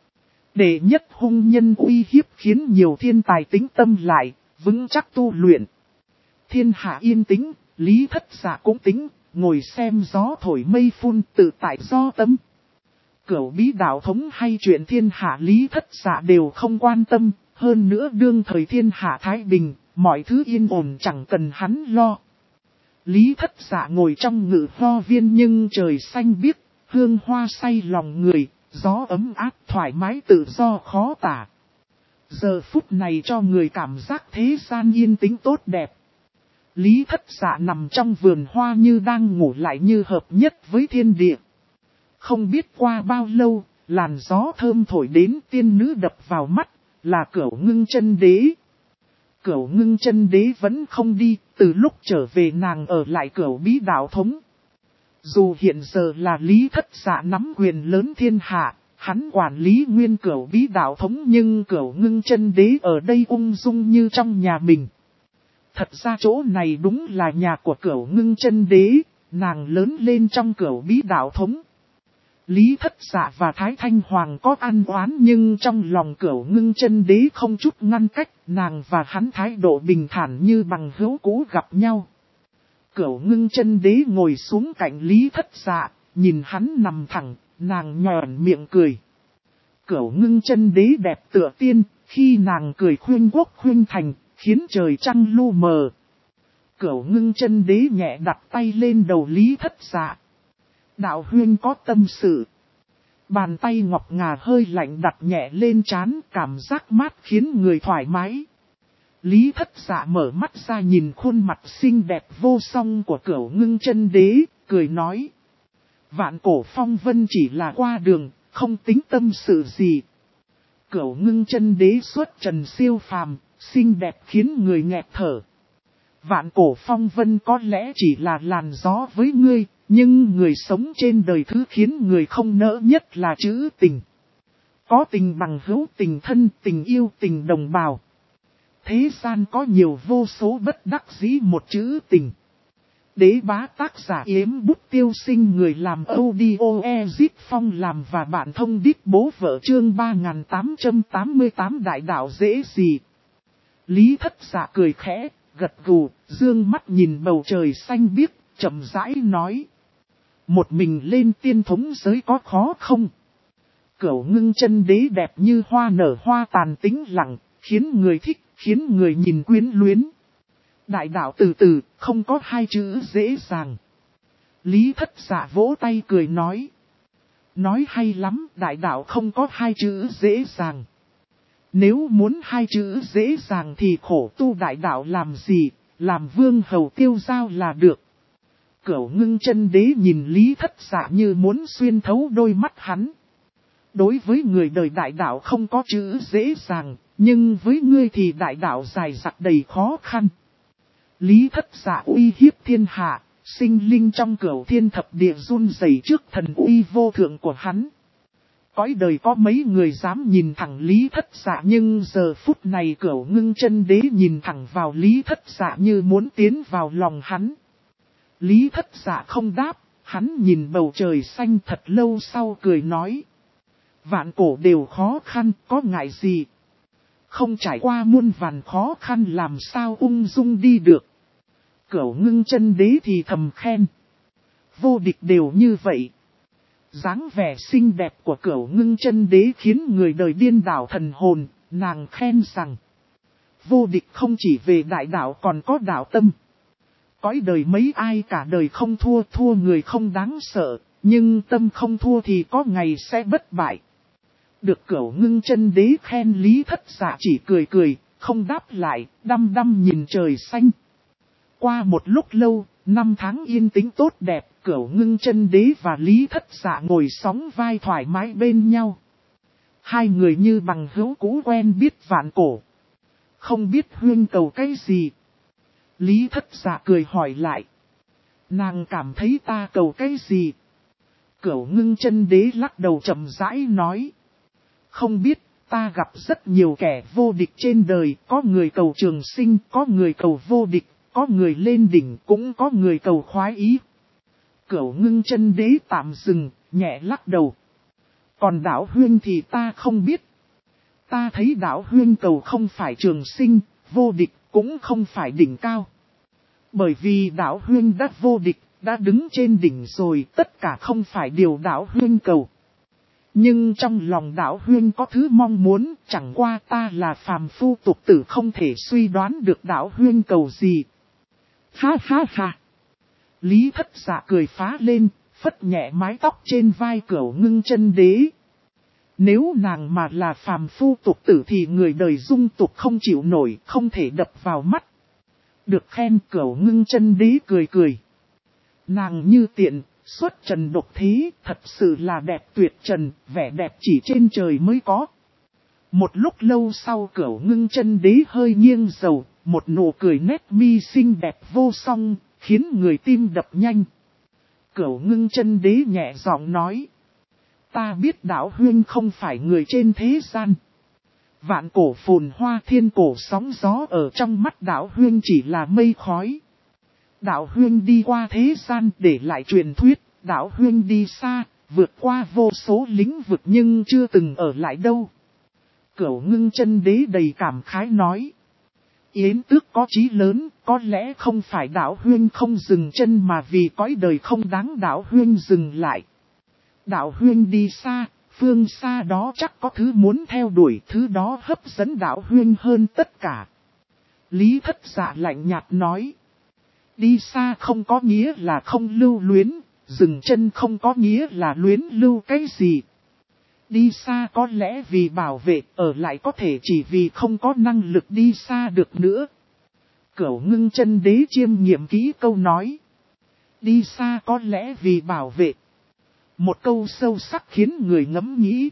Đệ nhất hung nhân uy hiếp khiến nhiều thiên tài tĩnh tâm lại, vững chắc tu luyện. Thiên hạ yên tĩnh, Lý Thất Dạ cũng tính, ngồi xem gió thổi mây phun tự tại do tâm. Cửu Bí đạo thống hay chuyện thiên hạ Lý Thất Dạ đều không quan tâm, hơn nữa đương thời thiên hạ thái bình, mọi thứ yên ổn chẳng cần hắn lo. Lý Thất Dạ ngồi trong ngự ho viên nhưng trời xanh biếc, hương hoa say lòng người, gió ấm áp thoải mái tự do khó tả. Giờ phút này cho người cảm giác thế gian yên tĩnh tốt đẹp. Lý Thất Dạ nằm trong vườn hoa như đang ngủ lại, như hợp nhất với thiên địa. Không biết qua bao lâu, làn gió thơm thổi đến, tiên nữ đập vào mắt, là Cửu Ngưng Chân Đế. Cửu Ngưng Chân Đế vẫn không đi, từ lúc trở về nàng ở lại Cửu Bí đạo thống. Dù hiện giờ là Lý Thất Dạ nắm quyền lớn thiên hạ, hắn quản lý nguyên Cửu Bí đạo thống, nhưng Cửu Ngưng Chân Đế ở đây ung dung như trong nhà mình. Thật ra chỗ này đúng là nhà của Cửu Ngưng Chân Đế, nàng lớn lên trong Cửu Bí đạo thống. Lý Thất Dạ và Thái Thanh Hoàng có ăn oán nhưng trong lòng Cửu Ngưng Chân Đế không chút ngăn cách, nàng và hắn thái độ bình thản như bằng hữu cũ gặp nhau. Cửu Ngưng Chân Đế ngồi xuống cạnh Lý Thất Dạ, nhìn hắn nằm thẳng, nàng nhòn miệng cười. Cửu Ngưng Chân Đế đẹp tựa tiên, khi nàng cười khuyên quốc khuyên thành, khiến trời trăng lu mờ. Cửu Ngưng Chân Đế nhẹ đặt tay lên đầu Lý Thất Dạ. Đạo huyên có tâm sự. Bàn tay ngọc ngà hơi lạnh đặt nhẹ lên trán, cảm giác mát khiến người thoải mái. Lý Thất Dạ mở mắt ra nhìn khuôn mặt xinh đẹp vô song của Cửu Ngưng Chân Đế, cười nói. Vạn Cổ Phong Vân chỉ là qua đường, không tính tâm sự gì. Cửu Ngưng Chân Đế xuất trần siêu phàm, xinh đẹp khiến người nghẹt thở. Vạn Cổ Phong Vân có lẽ chỉ là làn gió với ngươi, nhưng người sống trên đời thứ khiến người không nỡ nhất là chữ tình. Có tình bằng hữu, tình thân, tình yêu, tình đồng bào. Thế gian có nhiều vô số bất đắc dĩ một chữ tình. Đế bá tác giả Yếm Bút Tiêu Sinh, người làm audio Ezit Phong làm và bạn thông đít bố vợ chương 3888 đại đạo dễ gì. Lý Thất Dạ cười khẽ, gật gù, dương mắt nhìn bầu trời xanh biếc, chậm rãi nói. Một mình lên tiên thống giới có khó không? Cửu Ngưng Chân Đế đẹp như hoa nở hoa tàn tĩnh lặng, khiến người thích, khiến người nhìn quyến luyến. Đại đạo từ từ, không có hai chữ dễ dàng. Lý Thất Dạ vỗ tay cười nói. Nói hay lắm, đại đạo không có hai chữ dễ dàng. Nếu muốn hai chữ dễ dàng thì khổ tu đại đạo làm gì, làm vương hầu tiêu giao là được. Cửu Ngưng Chân Đế nhìn Lý Thất Dạ như muốn xuyên thấu đôi mắt hắn. Đối với người đời đại đạo không có chữ dễ dàng, nhưng với ngươi thì đại đạo dài dặc đầy khó khăn. Lý Thất Dạ uy hiếp thiên hạ, sinh linh trong Cửu Thiên Thập Địa run rẩy trước thần uy vô thượng của hắn. Cõi đời có mấy người dám nhìn thẳng Lý Thất Dạ, nhưng giờ phút này Cửu Ngưng Chân Đế nhìn thẳng vào Lý Thất Dạ như muốn tiến vào lòng hắn. Lý Thất Dạ không đáp, hắn nhìn bầu trời xanh thật lâu sau cười nói. Vạn cổ đều khó khăn, có ngại gì? Không trải qua muôn vàn khó khăn làm sao ung dung đi được. Cửu Ngưng Chân Đế thì thầm khen. Vô địch đều như vậy. Dáng vẻ xinh đẹp của Cửu Ngưng Chân Đế khiến người đời điên đảo thần hồn, nàng khen rằng. Vô địch không chỉ về đại đạo còn có đạo tâm. Cõi đời mấy ai cả đời không thua, thua người không đáng sợ, nhưng tâm không thua thì có ngày sẽ bất bại. Được Cửu Ngưng Chân Đế khen, Lý Thất Dạ chỉ cười cười, không đáp lại, đăm đăm nhìn trời xanh. Qua một lúc lâu, 5 tháng yên tĩnh tốt đẹp, Cửu Ngưng Chân Đế và Lý Thất Dạ ngồi sóng vai thoải mái bên nhau. Hai người như bằng hữu cũ quen biết vạn cổ. Không biết huyên cầu cái gì? Lý Thất Dạ cười hỏi lại. Nàng cảm thấy ta cầu cái gì? Cửu Ngưng Chân Đế lắc đầu chậm rãi nói. Không biết, ta gặp rất nhiều kẻ vô địch trên đời, có người cầu trường sinh, có người cầu vô địch, có người lên đỉnh, cũng có người cầu khoái ý. Cửu Ngưng Chân Đế tạm dừng, nhẹ lắc đầu. Còn đạo huyên thì ta không biết. Ta thấy đạo huyên cầu không phải trường sinh, vô địch, cũng không phải đỉnh cao. Bởi vì đạo huyên đã vô địch, đã đứng trên đỉnh rồi, tất cả không phải điều đạo huyên cầu. Nhưng trong lòng đạo huyên có thứ mong muốn, chẳng qua ta là phàm phu tục tử không thể suy đoán được đạo huyên cầu gì. Ha ha ha. Lý Thất Dạ cười phá lên, phất nhẹ mái tóc trên vai Cửu Ngưng Chân Đế. Nếu nàng mà là phàm phu tục tử thì người đời dung tục không chịu nổi, không thể đập vào mắt. Được khen, Cửu Ngưng Chân Đế cười cười. Nàng như tiện, xuất trần độc thế, thật sự là đẹp tuyệt trần, vẻ đẹp chỉ trên trời mới có. Một lúc lâu sau Cửu Ngưng Chân Đế hơi nghiêng dầu, một nụ cười nét mi xinh đẹp vô song, khiến người tim đập nhanh. Cửu Ngưng Chân Đế nhẹ giọng nói. Ta biết đạo huyên không phải người trên thế gian. Vạn cổ phồn hoa thiên cổ sóng gió ở trong mắt đạo huyên chỉ là mây khói. Đạo huyên đi qua thế gian để lại truyền thuyết, đạo huyên đi xa, vượt qua vô số lĩnh vực nhưng chưa từng ở lại đâu. Cửu Ngưng Chân Đế đầy cảm khái nói. Yến Tước có chí lớn, có lẽ không phải đạo huyên không dừng chân mà vì cõi đời không đáng đạo huyên dừng lại. Đạo huyên đi xa, phương xa đó chắc có thứ muốn theo đuổi, thứ đó hấp dẫn đạo huyên hơn tất cả. Lý Thất Dạ lạnh nhạt nói. Đi xa không có nghĩa là không lưu luyến, dừng chân không có nghĩa là luyến lưu cái gì. Đi xa có lẽ vì bảo vệ, ở lại có thể chỉ vì không có năng lực đi xa được nữa. Cửu Ngưng Chân Đế chiêm nghiệm kỹ câu nói. Đi xa có lẽ vì bảo vệ. Một câu sâu sắc khiến người ngẫm nghĩ.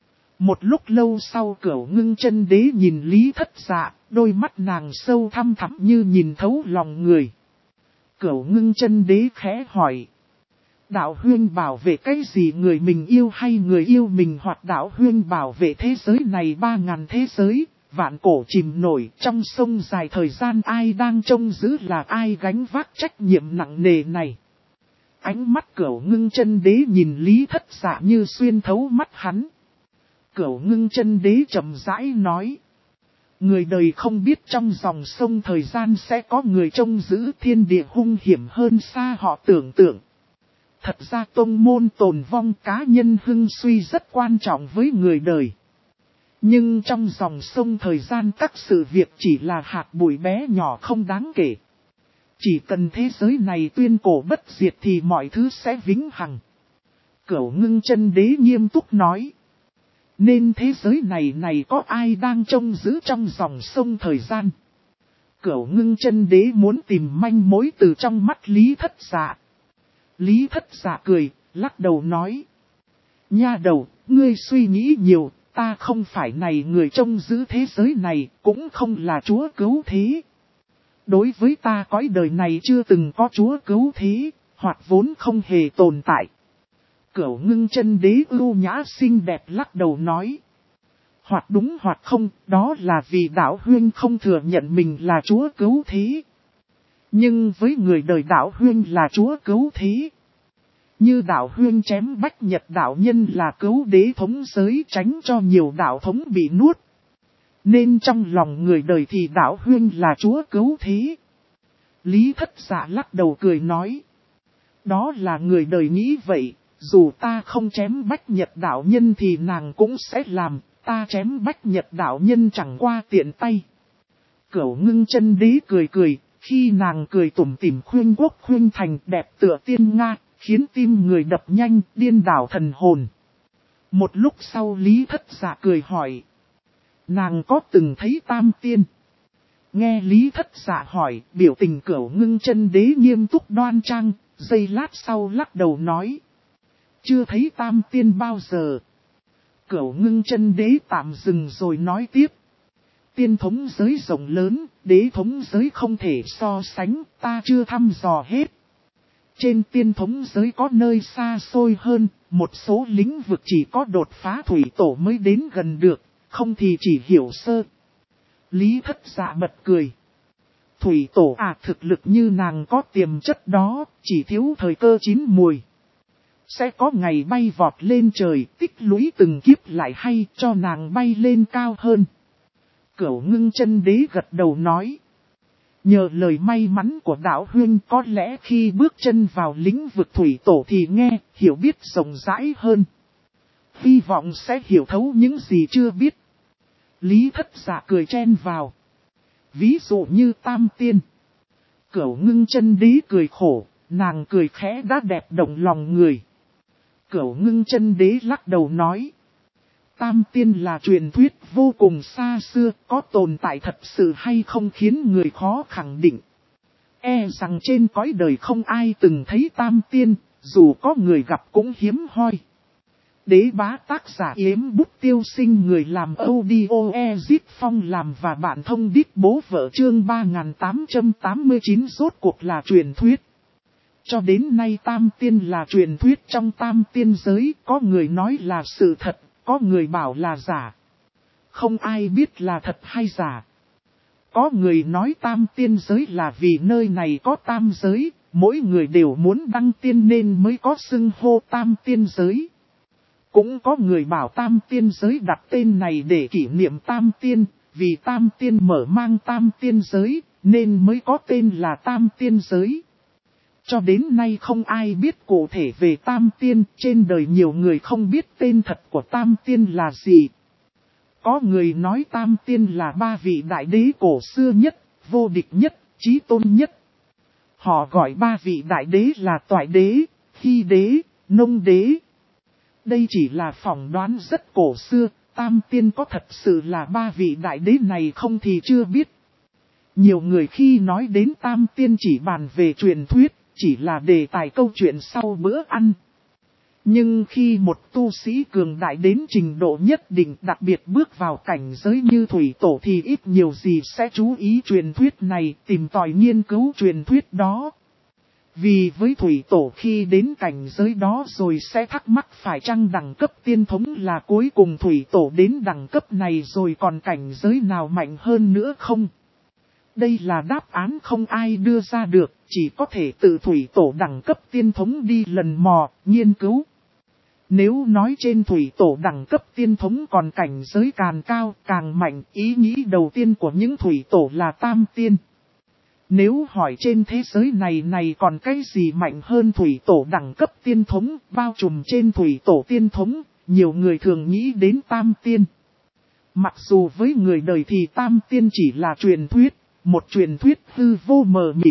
Một lúc lâu sau Cửu Ngưng Chân Đế nhìn Lý Thất Dạ, đôi mắt nàng sâu thăm thẳm như nhìn thấu lòng người. Cửu Ngưng Chân Đế khẽ hỏi. Đạo huynh bảo vệ cái gì, người mình yêu hay người yêu mình, hoặc đạo huynh bảo vệ thế giới này 3000 thế giới, vạn cổ chìm nổi trong sông dài thời gian, ai đang trông giữ là ai gánh vác trách nhiệm nặng nề này. Ánh mắt Cửu Ngưng Chân Đế nhìn Lý Thất Dạ như xuyên thấu mắt hắn. Cửu Ngưng Chân Đế chậm rãi nói. Người đời không biết trong dòng sông thời gian sẽ có người trông giữ, thiên địa hung hiểm hơn xa họ tưởng tượng. Thật ra tông môn tồn vong, cá nhân hưng suy rất quan trọng với người đời. Nhưng trong dòng sông thời gian các sự việc chỉ là hạt bụi bé nhỏ không đáng kể. Chỉ cần thế giới này tuyên cổ bất diệt thì mọi thứ sẽ vĩnh hằng. Cửu Ngưng Chân Đế nghiêm túc nói. Nên thế giới này có ai đang trông giữ trong dòng sông thời gian? Cửu Ngưng Chân Đế muốn tìm manh mối từ trong mắt Lý Thất Dạ. Lý Thất Dạ cười, lắc đầu nói. Nha đầu, ngươi suy nghĩ nhiều, ta không phải này người trông giữ thế giới này, cũng không là chúa cứu thế. Đối với ta cõi đời này chưa từng có chúa cứu thế, hoặc vốn không hề tồn tại. Cửu Ngưng Chân Đế ưu nhã xinh đẹp lắc đầu nói. Hoặc đúng hoặc không, đó là vì đạo huynh không thừa nhận mình là chúa cứu thế. Nhưng với người đời đạo huynh là chúa cứu thế. Như đạo huynh chém Bách Nhật đạo nhân là cứu đế thống giới, tránh cho nhiều đạo thống bị nuốt. Nên trong lòng người đời thì đạo huynh là chúa cứu thế. Lý Thất Dạ lắc đầu cười nói. Đó là người đời nghĩ vậy, dù ta không chém Bách Nhật đạo nhân thì nàng cũng sẽ làm, ta chém Bách Nhật đạo nhân chẳng qua tiện tay. Cửu Ngưng Chân Đế cười cười, khi nàng cười tủm tỉm khuyên quốc khuyên thành đẹp tựa tiên Nga, khiến tim người đập nhanh, điên đảo thần hồn. Một lúc sau Lý Thất Dạ cười hỏi. Nàng có từng thấy Tam Tiên? Nghe Lý Thất Dạ hỏi, biểu tình Cửu Ngưng Chân Đế nghiêm túc đoan trang, giây lát sau lắc đầu nói. Chưa thấy Tam Tiên bao giờ. Cửu Ngưng Chân Đế tạm dừng rồi nói tiếp. Tiên thống giới rộng lớn, đế thống giới không thể so sánh, ta chưa thăm dò hết. Trên tiên thống giới có nơi xa xôi hơn, một số lĩnh vực chỉ có đột phá thủy tổ mới đến gần được, không thì chỉ hiểu sơ. Lý Thất Dạ bật cười. Thủy tổ thực lực như nàng có tiềm chất đó, chỉ thiếu thời cơ chín mùi. Sẽ có ngày bay vọt lên trời, tích lũy từng kiếp lại hay cho nàng bay lên cao hơn. Cửu Ngưng Chân Đế gật đầu nói. Nhờ lời may mắn của đạo huynh có lẽ khi bước chân vào lĩnh vực thủy tổ thì nghe, hiểu biết rộng rãi hơn. Hy vọng sẽ hiểu thấu những gì chưa biết. Lý Thất Dạ cười chen vào. Ví dụ như Tam Tiên. Cửu Ngưng Chân Đế cười khổ, nàng cười khẽ đã đẹp động lòng người. Cửu Ngưng Chân Đế lắc đầu nói. Tam Tiên là truyền thuyết vô cùng xa xưa, có tồn tại thật sự hay không khiến người khó khẳng định. E rằng trên cõi đời không ai từng thấy Tam Tiên, dù có người gặp cũng hiếm hoi. Đế bá tác giả Yếm Bút Tiêu Sinh, người làm audio Ezit Phong làm và bạn thông đít bố vợ, chương 3889 rốt cuộc là truyền thuyết. Cho đến nay Tam Tiên là truyền thuyết trong Tam Tiên giới, có người nói là sự thật, có người bảo là giả. Không ai biết là thật hay giả. Có người nói Tam Tiên giới là vì nơi này có tam giới, mỗi người đều muốn đăng tiên nên mới có xưng hô Tam Tiên giới. Cũng có người bảo Tam Tiên giới đặt tên này để kỷ niệm Tam Tiên, vì Tam Tiên mở mang Tam Tiên giới, nên mới có tên là Tam Tiên giới. Cho đến nay không ai biết cụ thể về Tam Tiên, trên đời nhiều người không biết tên thật của Tam Tiên là gì. Có người nói Tam Tiên là ba vị đại đế cổ xưa nhất, vô địch nhất, chí tôn nhất. Họ gọi ba vị đại đế là Toại Đế, Hy Đế, Nông Đế. Đây chỉ là phỏng đoán rất cổ xưa, tam tiên có thật sự là ba vị đại đế này không thì chưa biết. Nhiều người khi nói đến tam tiên chỉ bàn về truyền thuyết, chỉ là đề tài câu chuyện sau bữa ăn. Nhưng khi một tu sĩ cường đại đến trình độ nhất định, đặc biệt bước vào cảnh giới như thủy tổ thì ít nhiều gì sẽ chú ý truyền thuyết này, tìm tòi nghiên cứu truyền thuyết đó. Vì với thủy tổ khi đến cảnh giới đó rồi sẽ thắc mắc phải chăng đẳng cấp tiên thống là cuối cùng thủy tổ đến đẳng cấp này rồi còn cảnh giới nào mạnh hơn nữa không? Đây là đáp án không ai đưa ra được, chỉ có thể tự thủy tổ đẳng cấp tiên thống đi lần mò, nghiên cứu. Nếu nói trên thủy tổ đẳng cấp tiên thống còn cảnh giới càng cao, càng mạnh, ý nghĩ đầu tiên của những thủy tổ là tam tiên. Nếu hỏi trên thế giới này còn cái gì mạnh hơn thủy tổ đẳng cấp tiên thống, bao trùm trên thủy tổ tiên thống, nhiều người thường nghĩ đến tam tiên. Mặc dù với người đời thì tam tiên chỉ là truyền thuyết, một truyền thuyết hư vô mờ mịt.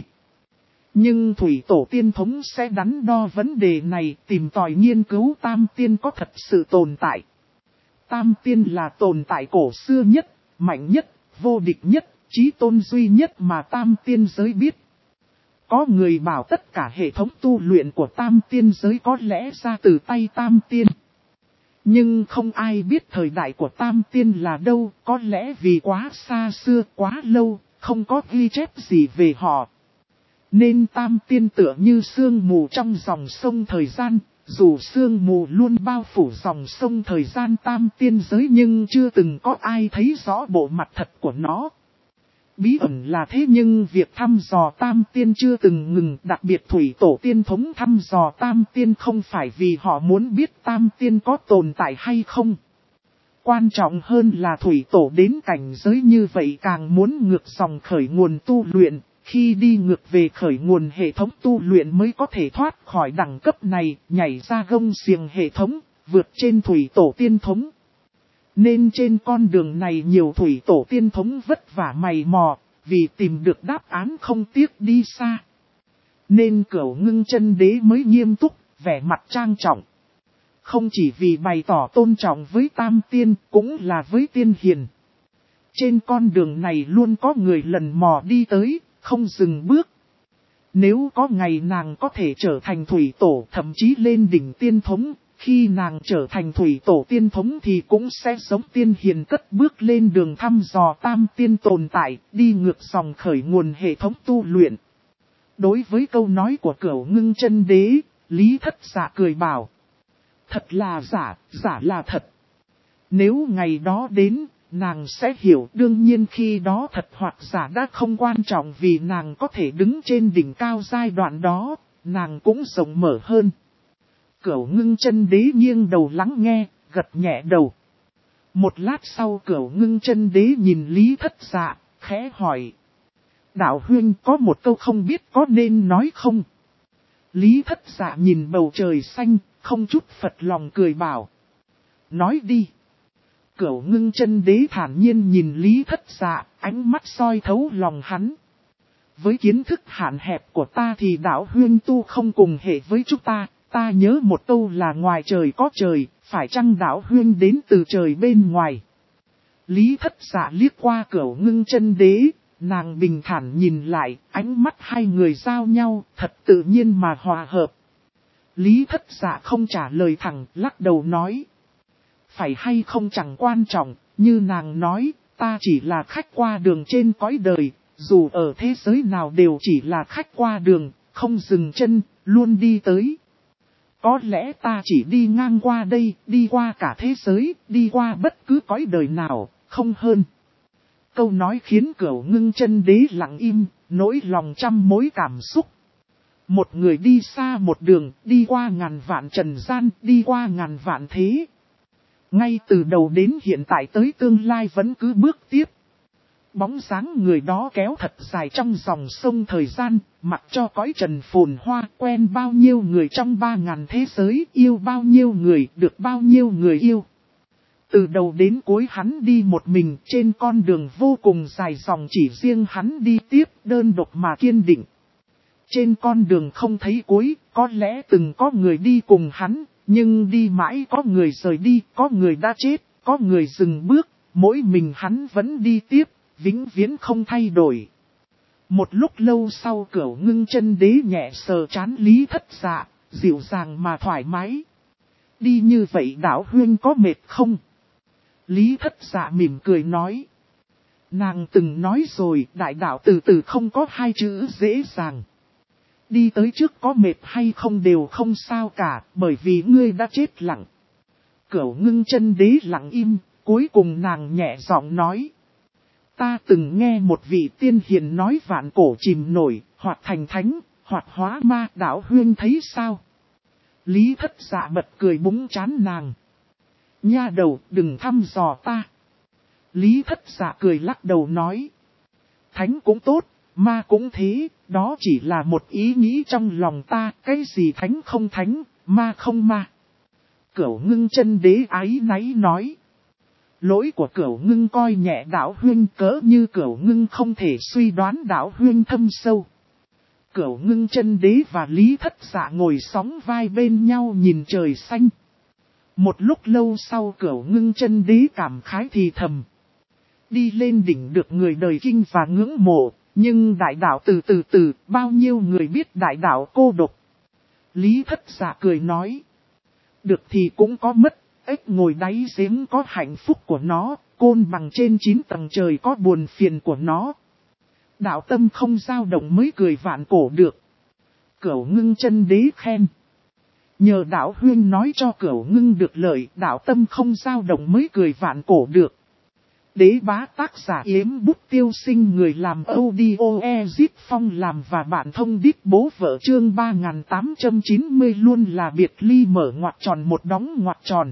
Nhưng thủy tổ tiên thống sẽ đắn đo vấn đề này, tìm tòi nghiên cứu tam tiên có thật sự tồn tại. Tam tiên là tồn tại cổ xưa nhất, mạnh nhất, vô địch nhất, chí tôn duy nhất mà tam tiên giới biết. Có người bảo tất cả hệ thống tu luyện của tam tiên giới có lẽ ra từ tay tam tiên. Nhưng không ai biết thời đại của tam tiên là đâu, có lẽ vì quá xa xưa, quá lâu, không có ghi chép gì về họ. Nên tam tiên tựa như sương mù trong dòng sông thời gian, dù sương mù luôn bao phủ dòng sông thời gian tam tiên giới nhưng chưa từng có ai thấy rõ bộ mặt thật của nó. Bí ẩn là thế nhưng việc thăm dò tam tiên chưa từng ngừng, đặc biệt thủy tổ tiên thống thăm dò tam tiên không phải vì họ muốn biết tam tiên có tồn tại hay không. Quan trọng hơn là thủy tổ đến cảnh giới như vậy càng muốn ngược dòng khởi nguồn tu luyện, khi đi ngược về khởi nguồn hệ thống tu luyện mới có thể thoát khỏi đẳng cấp này, nhảy ra gông xiềng hệ thống, vượt trên thủy tổ tiên thống. Nên trên con đường này nhiều thủy tổ tiên thống vất vả mày mò, vì tìm được đáp án không tiếc đi xa. Nên Cửu Ngưng Chân Đế mới nghiêm túc, vẻ mặt trang trọng. Không chỉ vì bày tỏ tôn trọng với tam tiên, cũng là với tiên hiền. Trên con đường này luôn có người lần mò đi tới, không dừng bước. Nếu có ngày nàng có thể trở thành thủy tổ, thậm chí lên đỉnh tiên thống, khi nàng trở thành thủy tổ tiên thống thì cũng sẽ giống tiên hiền cất bước lên đường thăm dò tam tiên tồn tại, đi ngược dòng khởi nguồn hệ thống tu luyện. Đối với câu nói của Cửu Ngưng Chân Đế, Lý Thất Dạ cười bảo. Thật là giả, giả là thật. Nếu ngày đó đến, nàng sẽ hiểu, đương nhiên khi đó thật hoặc giả đã không quan trọng vì nàng có thể đứng trên đỉnh cao giai đoạn đó, nàng cũng rộng mở hơn. Cửu Ngưng Chân Đế nghiêng đầu lắng nghe, gật nhẹ đầu. Một lát sau Cửu Ngưng Chân Đế nhìn Lý Thất Dạ, khẽ hỏi. Đạo huynh có một câu không biết có nên nói không? Lý Thất Dạ nhìn bầu trời xanh, không chút phật lòng cười bảo. Nói đi. Cửu Ngưng Chân Đế thản nhiên nhìn Lý Thất Dạ, ánh mắt soi thấu lòng hắn. Với kiến thức hạn hẹp của ta thì đạo huynh tu không cùng hệ với chúng ta. Ta nhớ một câu là ngoài trời có trời, phải chăng đạo huynh đến từ trời bên ngoài. Lý Thất Dạ liếc qua Cửu Ngưng Chân Đế, nàng bình thản nhìn lại, ánh mắt hai người giao nhau, thật tự nhiên mà hòa hợp. Lý Thất Dạ không trả lời thẳng, lắc đầu nói. Phải hay không chẳng quan trọng, như nàng nói, ta chỉ là khách qua đường trên cõi đời, dù ở thế giới nào đều chỉ là khách qua đường, không dừng chân, luôn đi tới. Có lẽ ta chỉ đi ngang qua đây, đi qua cả thế giới, đi qua bất cứ cõi đời nào, không hơn. Câu nói khiến Cửu Ngưng Chân Đế lặng im, nỗi lòng trăm mối cảm xúc. Một người đi xa một đường, đi qua ngàn vạn trần gian, đi qua ngàn vạn thế. Ngay từ đầu đến hiện tại tới tương lai vẫn cứ bước tiếp. Bóng dáng người đó kéo thật dài trong dòng sông thời gian, mặc cho cõi trần phồn hoa, quen bao nhiêu người trong 3.000 thế giới, yêu bao nhiêu người, được bao nhiêu người yêu. Từ đầu đến cuối hắn đi một mình trên con đường vô cùng dài dòng chỉ riêng hắn đi tiếp, đơn độc mà kiên định. Trên con đường không thấy cuối, có lẽ từng có người đi cùng hắn, Nhưng đi mãi có người rời đi, có người đã chết, có người dừng bước, mỗi mình hắn vẫn đi tiếp, vĩnh viễn không thay đổi. Một lúc lâu sau Cửu Ngưng Chân Đế nhẹ sờ trán Lý Thất Dạ, dịu dàng mà thoải mái. Đi như vậy đạo huynh có mệt không? Lý Thất Dạ mỉm cười nói. Nàng từng nói rồi, đại đạo từ từ không có hai chữ dễ dàng. Đi tới trước có mệt hay không đều không sao cả, bởi vì ngươi đã chết lặng. Cửu Ngưng Chân Đế lặng im, cuối cùng nàng nhẹ giọng nói. Ta từng nghe một vị tiên hiền nói vạn cổ chìm nổi, hoặc thành thánh, hoặc hóa ma, đạo huynh thấy sao? Lý Thất Dạ bật cười búng chán nàng. Nha đầu, đừng thăm dò ta. Lý Thất Dạ cười lắc đầu nói. Thánh cũng tốt, ma cũng thế, đó chỉ là một ý nghĩ trong lòng ta, cái gì thánh không thánh, ma không ma. Cửu Ngưng Chân Đế áy náy nói. Lỗi của Cửu Ngưng coi nhẹ đạo huynh, cỡ như Cửu Ngưng không thể suy đoán đạo huynh thâm sâu. Cửu Ngưng Chân Đế và Lý Thất Dạ ngồi sóng vai bên nhau nhìn trời xanh. Một lúc lâu sau Cửu Ngưng Chân Đế cảm khái thì thầm. Đi lên đỉnh được người đời kinh và ngưỡng mộ, nhưng đại đạo từ, bao nhiêu người biết đại đạo cô độc. Lý Thất Dạ cười nói. Được thì cũng có mất, ếch ngồi đáy giếng có hạnh phúc của nó, côn bằng trên 9 tầng trời có buồn phiền của nó. Đạo tâm không dao động mới cười vạn cổ được. Cửu Ngưng Chân Đế khen. Nhờ đạo huynh nói cho Cửu Ngưng được lợi, đạo tâm không dao động mới cười vạn cổ được. Đế bá tác giả Yếm Bút Tiêu Sinh, người làm audio Ezip Phong làm và bạn thông đít bố vợ, chương 3890 luôn là biệt ly, mở ngoặc tròn một đóng ngoặc tròn.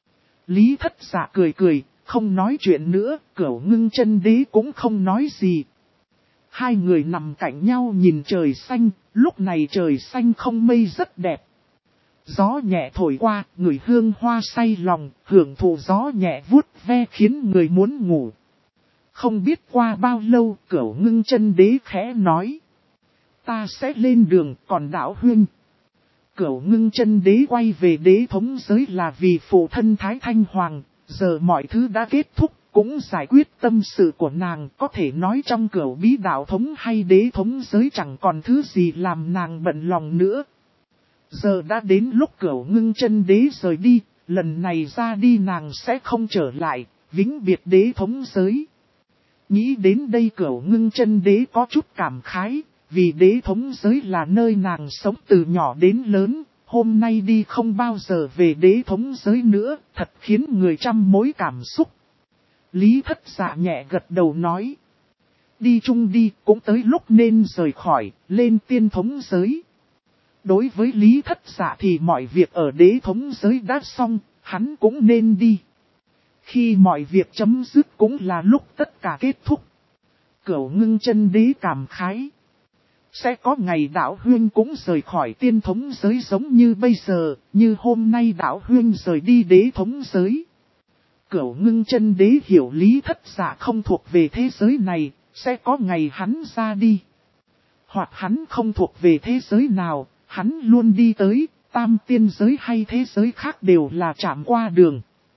Lý Thất Dạ cười, không nói chuyện nữa, Cửu Ngưng Chân Đế cũng không nói gì. Hai người nằm cạnh nhau nhìn trời xanh, lúc này trời xanh không mây rất đẹp. Gió nhẹ thổi qua, người hương hoa say lòng, hưởng thụ gió nhẹ vuốt ve khiến người muốn ngủ. Không biết qua bao lâu, Cửu Ngưng Chân Đế khẽ nói. Ta sẽ lên đường, còn đạo huynh. Cửu Ngưng Chân Đế quay về đế thống giới là vì phụ thân Thái Thanh Hoàng, giờ mọi thứ đã kết thúc, cũng giải quyết tâm sự của nàng, có thể nói trong Cửu Bí đạo thống hay đế thống giới chẳng còn thứ gì làm nàng bận lòng nữa. Giờ đã đến lúc Cửu Ngưng Chân Đế rời đi, lần này ra đi nàng sẽ không trở lại, vĩnh biệt đế thống giới. Nghĩ đến đây Cửu Ngưng Chân Đế có chút cảm khái, vì đế thống giới là nơi nàng sống từ nhỏ đến lớn, hôm nay đi không bao giờ về đế thống giới nữa, thật khiến người trăm mối cảm xúc. Lý Thất Dạ nhẹ gật đầu nói. Đi chung đi, cũng tới lúc nên rời khỏi, lên tiên thống giới. Đối với Lý Thất Dạ thì mọi việc ở đế thống giới đã xong, hắn cũng nên đi. Khi mọi việc chấm dứt cũng là lúc tất cả kết thúc. Cửu Ngưng Chân Đế cảm khái. Sẽ có ngày đạo huynh cũng rời khỏi tiên thống giới giống như bây giờ, như hôm nay đạo huynh rời đi đế thống giới. Cửu Ngưng Chân Đế hiểu Lý Thất Dạ không thuộc về thế giới này, sẽ có ngày hắn ra đi. Hoặc hắn không thuộc về thế giới nào, hắn luôn đi tới, tam tiên giới hay thế giới khác đều là chạm qua đường.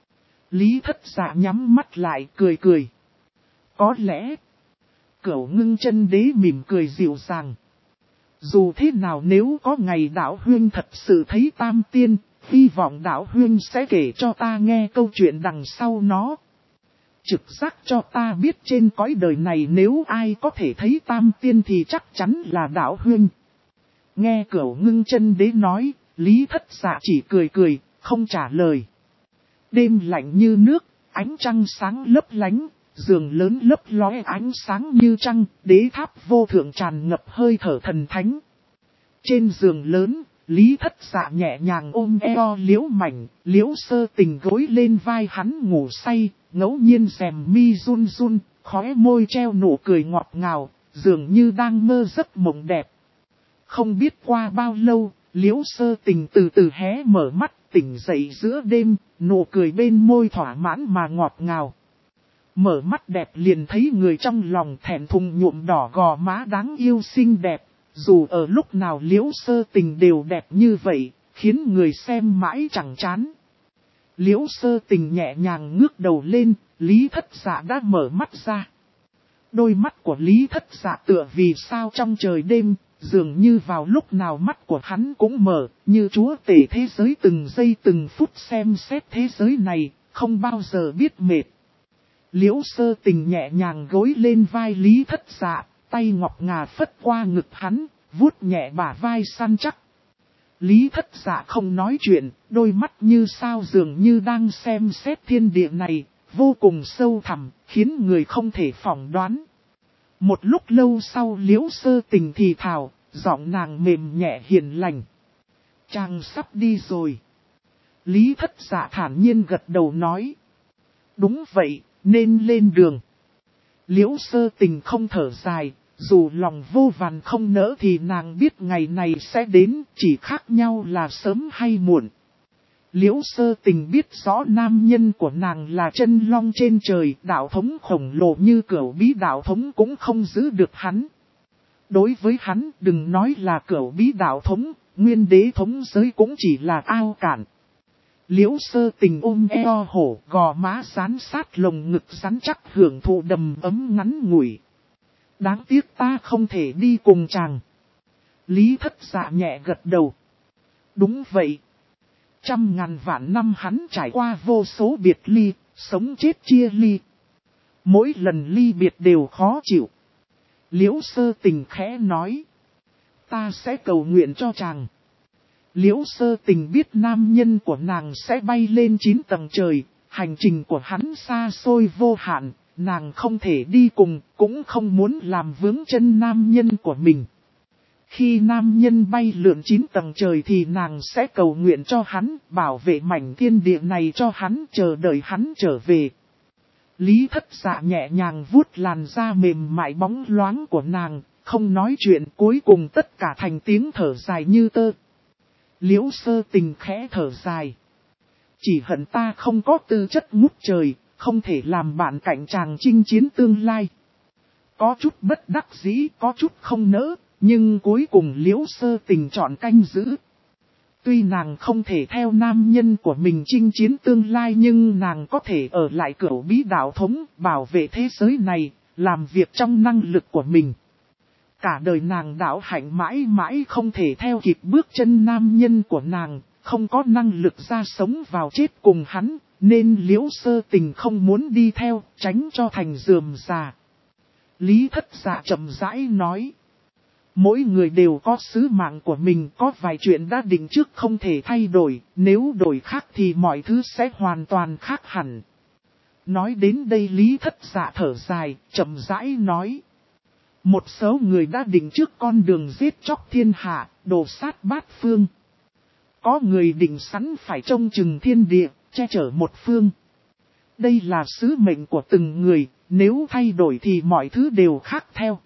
Lý Thất Dạ nhắm mắt lại cười. Có lẽ, Cửu Ngưng Chân Đế mỉm cười dịu dàng. Dù thế nào nếu có ngày đạo huynh thật sự thấy tam tiên, hy vọng đạo huynh sẽ kể cho ta nghe câu chuyện đằng sau nó. Trực giác cho ta biết trên cõi đời này nếu ai có thể thấy tam tiên thì chắc chắn là đạo huynh. Nghe Cửu Ngưng Chân Đế nói, Lý Thất Dạ chỉ cười, không trả lời. Đêm lạnh như nước, ánh trăng sáng lấp lánh, giường lớn lấp lóe ánh sáng như trăng, đế tháp vô thượng tràn ngập hơi thở thần thánh. Trên giường lớn, Lý Thất Dạ nhẹ nhàng ôm eo Liễu Mảnh, Liễu Sơ Tình gối lên vai hắn ngủ say, ngẫu nhiên rèm mi run run, khóe môi treo nụ cười ngọt ngào, dường như đang mơ giấc mộng đẹp. Không biết qua bao lâu, Liễu Sơ Tình từ từ hé mở mắt, tỉnh dậy giữa đêm, nụ cười bên môi thỏa mãn mà ngọt ngào. Mở mắt đẹp liền thấy người trong lòng thẹn thùng nhuộm đỏ gò má đáng yêu xinh đẹp. Dù ở lúc nào Liễu Sơ Tình đều đẹp như vậy, khiến người xem mãi chẳng chán. Liễu Sơ Tình nhẹ nhàng ngước đầu lên, Lý Thất Dạ đã mở mắt ra. Đôi mắt của Lý Thất Dạ tựa vì sao trong trời đêm, dường như vào lúc nào mắt của hắn cũng mở, như chúa tể thế giới từng giây từng phút xem xét thế giới này, không bao giờ biết mệt. Liễu Sơ Tình nhẹ nhàng gối lên vai Lý Thất Dạ, tay ngọc ngà phất qua ngực hắn, vuốt nhẹ bả vai săn chắc. Lý Thất Dạ không nói chuyện, đôi mắt như sao dường như đang xem xét thiên địa này, vô cùng sâu thẳm, khiến người không thể phỏng đoán. Một lúc lâu sau Liễu Sơ Tình thì thào, giọng nàng mềm nhẹ hiền lành. Chàng sắp đi rồi. Lý Thất Dạ thản nhiên gật đầu nói. Đúng vậy, nên lên đường. Liễu Sơ Tình không thở dài, dù lòng vô vàn không nỡ thì nàng biết ngày này sẽ đến, chỉ khác nhau là sớm hay muộn. Liễu Sơ Tình biết rõ nam nhân của nàng là chân long trên trời, đạo thống khổng lồ như Cửu Bí đạo thống cũng không giữ được hắn. Đối với hắn, đừng nói là Cửu Bí đạo thống, nguyên đế thống giới cũng chỉ là ao cạn. Liễu Sơ Tình ôm eo hổ, gò má dán sát lồng ngực rắn chắc hưởng thụ đầm ấm ngắn ngủi. Đáng tiếc ta không thể đi cùng chàng. Lý Thất Dạ nhẹ gật đầu. Đúng vậy. Trăm ngàn vạn năm hắn trải qua vô số biệt ly, sống chết chia ly. Mỗi lần ly biệt đều khó chịu. Liễu Sơ Tình khẽ nói. Ta sẽ cầu nguyện cho chàng. Liễu Sơ Tình biết nam nhân của nàng sẽ bay lên 9 tầng trời, hành trình của hắn xa xôi vô hạn, nàng không thể đi cùng, cũng không muốn làm vướng chân nam nhân của mình. Khi nam nhân bay lượn 9 tầng trời thì nàng sẽ cầu nguyện cho hắn, bảo vệ mảnh thiên địa này cho hắn, chờ đợi hắn trở về. Lý Thất Dạ nhẹ nhàng vuốt làn da mềm mại bóng loáng của nàng, không nói chuyện, cuối cùng tất cả thành tiếng thở dài như tơ. Liễu Sơ Tình khẽ thở dài. Chỉ hận ta không có tư chất ngút trời, không thể làm bạn cạnh chàng chinh chiến tương lai. Có chút bất đắc dĩ, có chút không nỡ, nhưng cuối cùng Liễu Sơ Tình chọn canh giữ. Tuy nàng không thể theo nam nhân của mình chinh chiến tương lai nhưng nàng có thể ở lại Cửu Bí đạo thống, bảo vệ thế giới này, làm việc trong năng lực của mình. Cả đời nàng đạo hạnh mãi mãi không thể theo kịp bước chân nam nhân của nàng, không có năng lực ra sống vào chết cùng hắn, nên Liễu Sơ Tình không muốn đi theo, tránh cho thành rườm rà. Lý Thất Dạ chậm rãi nói. Mỗi người đều có sứ mạng của mình, có vài chuyện đã định trước không thể thay đổi, nếu đổi khác thì mọi thứ sẽ hoàn toàn khác hẳn. Nói đến đây Lý Thất Dạ thở dài, chậm rãi nói. Một số người đã định trước con đường giết chóc thiên hạ, đồ sát bát phương. Có người định sẵn phải trông chừng thiên địa, che chở một phương. Đây là sứ mệnh của từng người, nếu thay đổi thì mọi thứ đều khác theo.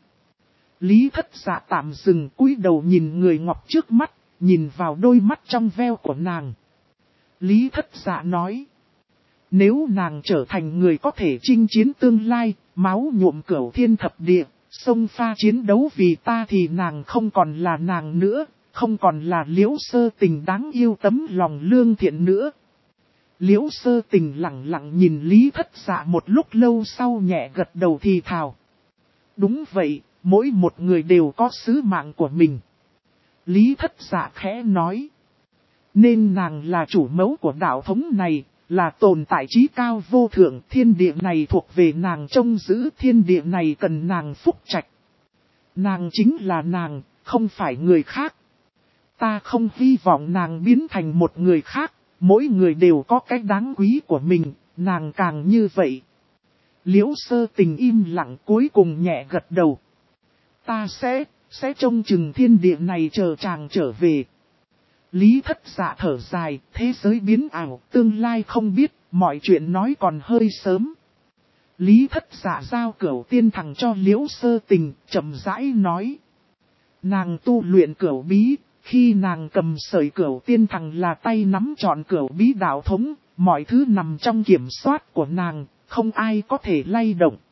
Lý Thất Dạ tạm dừng cúi đầu nhìn người ngọc trước mắt, nhìn vào đôi mắt trong veo của nàng. Lý Thất Dạ nói. Nếu nàng trở thành người có thể chinh chiến tương lai, máu nhuộm cửu thiên thập địa, xông pha chiến đấu vì ta thì nàng không còn là nàng nữa, không còn là Liễu Sơ Tình đáng yêu tấm lòng lương thiện nữa. Liễu Sơ Tình lặng lặng nhìn Lý Thất Dạ một lúc lâu sau nhẹ gật đầu thì thào. Đúng vậy, mỗi một người đều có sứ mạng của mình. Lý Thất Dạ khẽ nói. Nên nàng là chủ mẫu của đạo thống này, là tồn tại trí cao vô thượng, thiên địa này thuộc về nàng trông giữ, thiên địa này cần nàng phúc trạch. Nàng chính là nàng, không phải người khác. Ta không hy vọng nàng biến thành một người khác, mỗi người đều có cái đáng quý của mình, nàng càng như vậy. Liễu Sơ Tình im lặng cuối cùng nhẹ gật đầu. Ta sẽ trông chừng thiên địa này chờ chàng trở về. Lý Thất Dạ thở dài, thế giới biến ảo, tương lai không biết, mọi chuyện nói còn hơi sớm. Lý Thất Dạ giao Cửu Tiên Thằng cho Liễu Sơ Tình, chậm rãi nói. Nàng tu luyện Cửu Bí, khi nàng cầm sợi Cửu Tiên Thằng là tay nắm trọn Cửu Bí đạo thống, mọi thứ nằm trong kiểm soát của nàng, không ai có thể lay động.